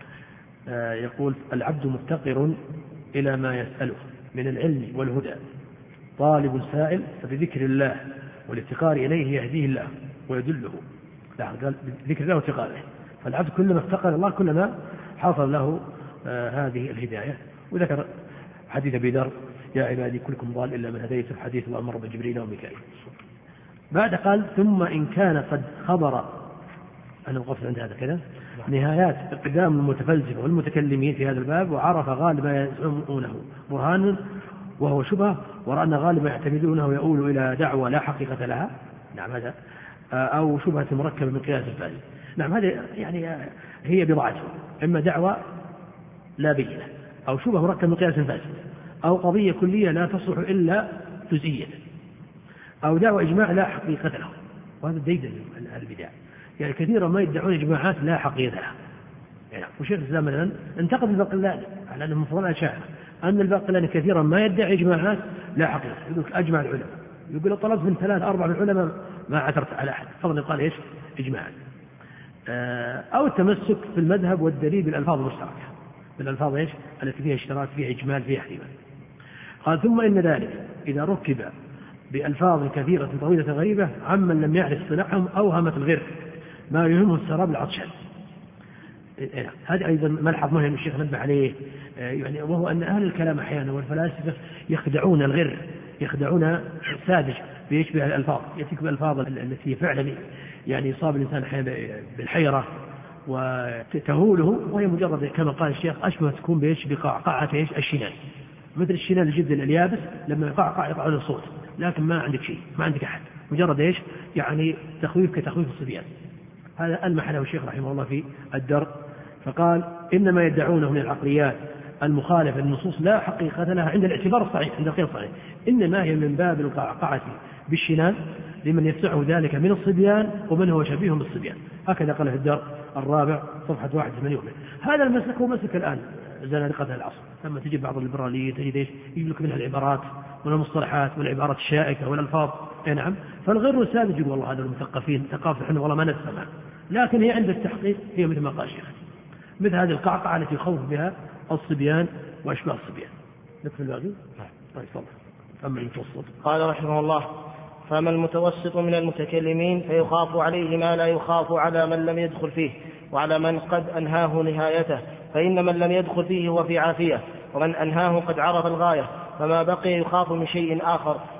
يقول العبد مفتقر إلى ما يسأله من العلم والهدى، طالب سائل فبذكر الله والافتقار إليه يهديه الله ويدله. قال ذكر الله وافتقاره، فالعبد كلما افتقر الله كلما حصل له هذه الهداية. وذكر حديث أبي ذر يا عبادي كلكم ضال إلا من هديته، حديث الله مر بجبريل وميكائيل. بعد قال ثم إن كان قد خبر، أنا وقفت عند هذا كذا، نهايات اقدام المتفلسفة والمتكلمين في هذا الباب، وعرف غالب ما يزعمونه برهان وهو شبهه، ورأى أن غالب ما يعتمدونه يؤول إلى دعوة لا حقيقة لها، نعم هذا، أو شبهة مركبة من قياس الفاسد. نعم هذه يعني هي بضاعته، إما دعوة لا بينة، أو شبهة مركبة من قياس فاسد، أو قضية كلية لا تصلح إلا جزئيا، أو دعوة إجماع لا حقيقة له. وهذا ديدا البدع، يعني كثيرا ما يدعون إجماعات لا حقيقة لها. يعني وشيخ الإسلام مثلا انتقد الباقلاني على أنه مفروض أشاعر، أن الباقلاني كثيرا ما يدعي إجماعات لا حقيقة، يقول أجمع العلماء، يقول طلبت من 3-4 من العلماء ما عثرت على أحد، فضل قال إيش إجماعا. أو التمسك في المذهب والدليل بالألفاظ المشتركة، بالألفاظ إيش التي فيها اشتراك فيها إجمال فيها احتمال. قال ثم إن ذلك إذا ركب بألفاظ كثيرة طويلة غريبة عمن لم يعرف صنعهم أوهمت الغر ما يهمه السراب العطشان. هذا أيضا ملحظ مهم الشيخ نبه عليه، يعني وهو أن أهل الكلام أحيانا والفلاسفة يخدعون الغر، يخدعون الساذج بيشبه الألفاظ، يأتيك بالألفاظ التي فعلا يعني يصاب الإنسان أحيانا بالحيرة وتهوله، وهي مجرد كما قال الشيخ أشبه تكون بإيش بقعقعة إيش الشنان، مثل الشنان الجلد اليابس لما يقعقع يقع له الصوت، لكن ما عندك شيء، ما عندك أحد، مجرد إيش يعني تخويف كتخويف الصبيان. هذا ألمح له الشيخ رحمه الله في الدر، فقال إنما يدعونه من العقليات المخالفة للنصوص لا حقيقة لها عند الاعتبار الصحيح، عند القياس الصحيح، إنما هي من باب القعقعة بالشنان لمن يسعه ذلك من الصبيان ومن هو شبيه بالصبيان. هكذا قال في الدر الرابع صفحة 81. هذا المسلك هو مسلك الآن زنادقة العصر، لما تجي بعض الليبراليين تجد إيش يجيب لك منها العبارات والمصطلحات والعبارات الشائكة والألفاظ، نعم. فالغير الساذج يقول والله هذا المثقفين ثقافة احنا والله ما نسمع، لكن هي عند التحقيق هي مثل ما قال الشيخ، مثل هذه القعقعة التي يخوف بها الصبيان وأشباه الصبيان. نكفي الباقي؟ طيب تفضل. أما المتوسط قال رحمه الله فأما المتوسط من المتكلمين فيخاف عليه ما لا يخاف على من لم يدخل فيه وعلى من قد أنهاه نهايته، فإن من لم يدخل فيه هو في عافية، ومن أنهاه قد عرف الغاية، فما بقي يخاف من شيء آخر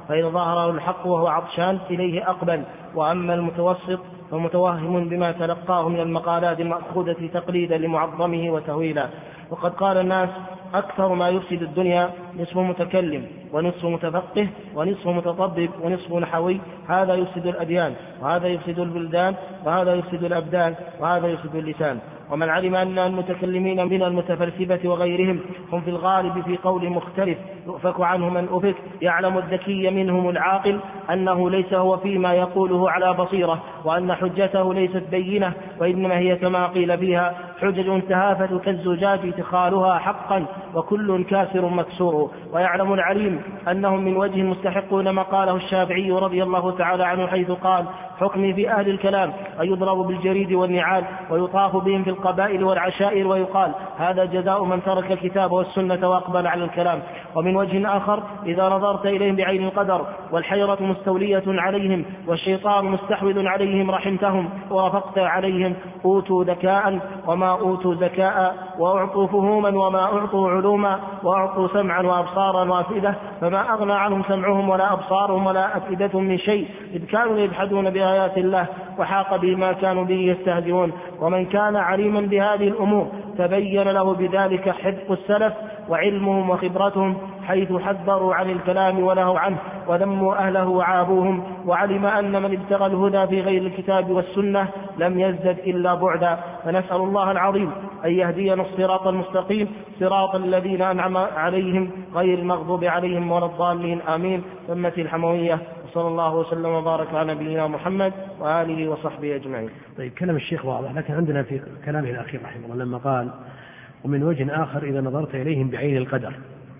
فإذا ظهر الحق وهو عطشان إليه أقبل. وأما المتوسط فمتوهم بما تلقاه من المقالات المأخوذة تقليدا لمعظمه وتهويلا. وقد قال الناس أكثر ما يفسد الدنيا نصف متكلم ونصف متفقه ونصف متطبب ونصف نحوي، هذا يفسد الأديان وهذا يفسد البلدان وهذا يفسد الأبدان وهذا يفسد اللسان. ومن علم أن المتكلمين من المتفلسفة وغيرهم هم في الغالب في قول مختلف يؤفك عنه من أفك، يعلم الذكي منهم العاقل أنه ليس هو فيما يقوله على بصيرة، وأن حجته ليست بينة وإنما هي كما قيل فيها حجج تهافت كالزجاج اتخالها حقا وكل كاسر مكسور. ويعلم العليم أنهم من وجه مستحقون ما قاله الشافعي رضي الله تعالى عنه حيث قال حكمي في أهل الكلام أن يضرب بالجريد والنعال ويطاف بهم في القبائل والعشائر ويقال هذا جزاء من ترك الكتاب والسنة وأقبل على الكلام. ومن وجه آخر إذا نظرت إليهم بعين القدر والحيرة مستولية عليهم والشيطان مستحوذ عليهم رحمتهم ووافقت عليهم أوتوا ذكاء وما أوتوا ذكاء وأعطوا فهوما وما أعطوا علوما وأعطوا سمعا وأبصارا وأفئدة فما أغنى عنهم سمعهم ولا أبصارهم ولا أفئدة من شيء إذ كانوا يجحدون بآيات الله وحاق بما كانوا به يستهزئون. ومن كان عليما بهذه الأمور تبين له بذلك حذق السلف وعلمهم وخبرتهم حيث حذروا عن الكلام ولهوا عنه وذموا أهله وعابوهم، وعلم أن من ابتغى الهدى في غير الكتاب والسنة لم يزدد إلا بعدا. فنسأل الله العظيم أن يهدينا الصراط المستقيم صراط الذين أنعم عليهم غير المغضوب عليهم ولا الضالين آمين. ثمة الحموية. وصلى الله وسلم وبارك على نبينا محمد وآله وصحبه أجمعين. طيب كلام الشيخ واضح، لكن عندنا في كلامه الأخير رحمه الله لما قال ومن وجه آخر إذا نظرت إليهم بعين القدر،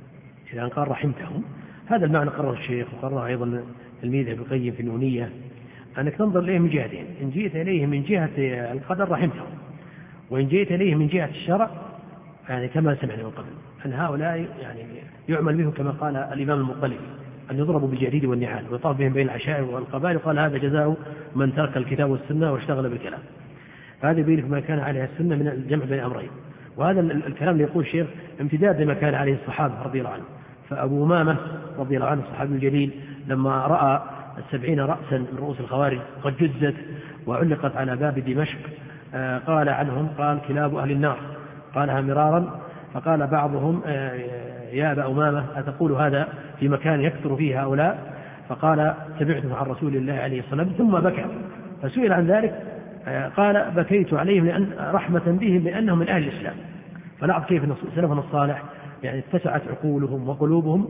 إذا قال رحمتهم، هذا المعنى قرره الشيخ وقرره أيضا تلميذه ابن القيم في النونية، أنك تنظر إليهم من جهتين، إن جئت إليهم من جهة القدر رحمتهم، وإن جئت إليهم من جهة الشرع يعني كما سمعنا من قبل أن هؤلاء يعني يعمل بهم كما قال الإمام المطلبي أن يضربوا بالجريد والنعال ويطاف بهم بين العشائر والقبائل، وقال هذا جزاء من ترك الكتاب والسنة واشتغل بالكلام. هذا يبين ما كان عليها السنة من الجمع بين أمرين. وهذا الكلام اللي يقول الشيخ امتداد لما كان عليه الصحابة رضي الله عنهم. فأبو أمامة رضي الله عنه الصحابي الجليل لما رأى 70 رأسا من رؤوس الخوارج قد جزت وعلقت على باب دمشق قال عنهم قال كلاب أهل النار، قالها مرارا. فقال بعضهم يا أبا أمامة أتقول هذا في مكان يكثر فيه هؤلاء؟ فقال سمعته عن رسول الله عليه الصلاة والسلام، ثم بكى. فسئل عن ذلك قال بكيت عليهم لأن رحمة بهم لأنهم من أهل الإسلام. فلاحظ كيف سلفنا الصالح يعني اتسعت عقولهم وقلوبهم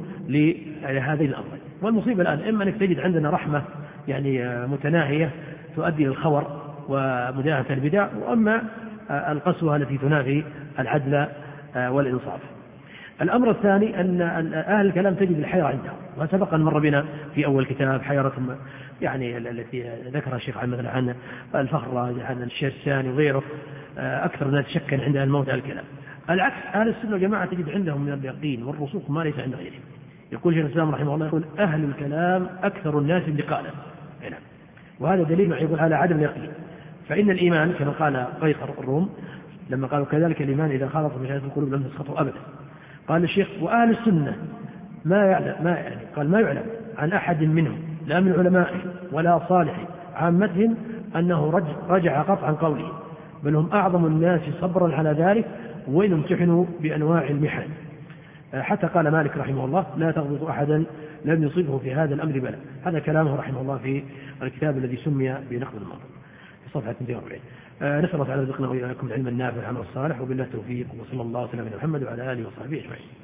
لهذه الأمر. والمصيبة الآن إما أنك تجد عندنا رحمة يعني متناهية تؤدي للخور ومداهنة البدع، وأما القسوة التي تنافي العدل والإنصاف. الأمر الثاني أن أهل الكلام تجد الحيرة عندهم، وسبق أن مر بنا في أول كتاب حيرة يعني التي ذكرها الشيخ مثلا عن الفخر عن الشرساني وغيره، أكثر الناس شكا عند الموت على الكلام. العكس أهل السنة والجماعة تجد عندهم من اليقين والرسوخ ما ليس عند غيرهم. يقول شيخ الإسلام رحمه الله يقول أهل الكلام أكثر الناس انتقالا، وهذا دليل يقول على عدم اليقين. فإن الإيمان كما قال قيصر الروم لما قالوا كذلك الإيمان إذا خالط مشاهد القلوب لم تسقطوا أبدا. قال الشيخ وأهل السنة ما يعلم عن أحد منهم لا من علمائه ولا صالح عامتهم أنه رجع قطعا قوله، بل هم أعظم الناس صبرا على ذلك وإن امتحنوا بأنواع المحن. حتى قال مالك رحمه الله لا تغبط أحدا لم يصيبه في هذا الأمر بلا. هذا كلامه رحمه الله في الكتاب الذي سمي بنقد الماضي في صفحة 240. نسأل الله تعالى رزقنا وإياكم العلم النافع والعمل الصالح، وبالله التوفيق، وصلى الله وسلم على محمد وعلى آله وصحبه أجمعين.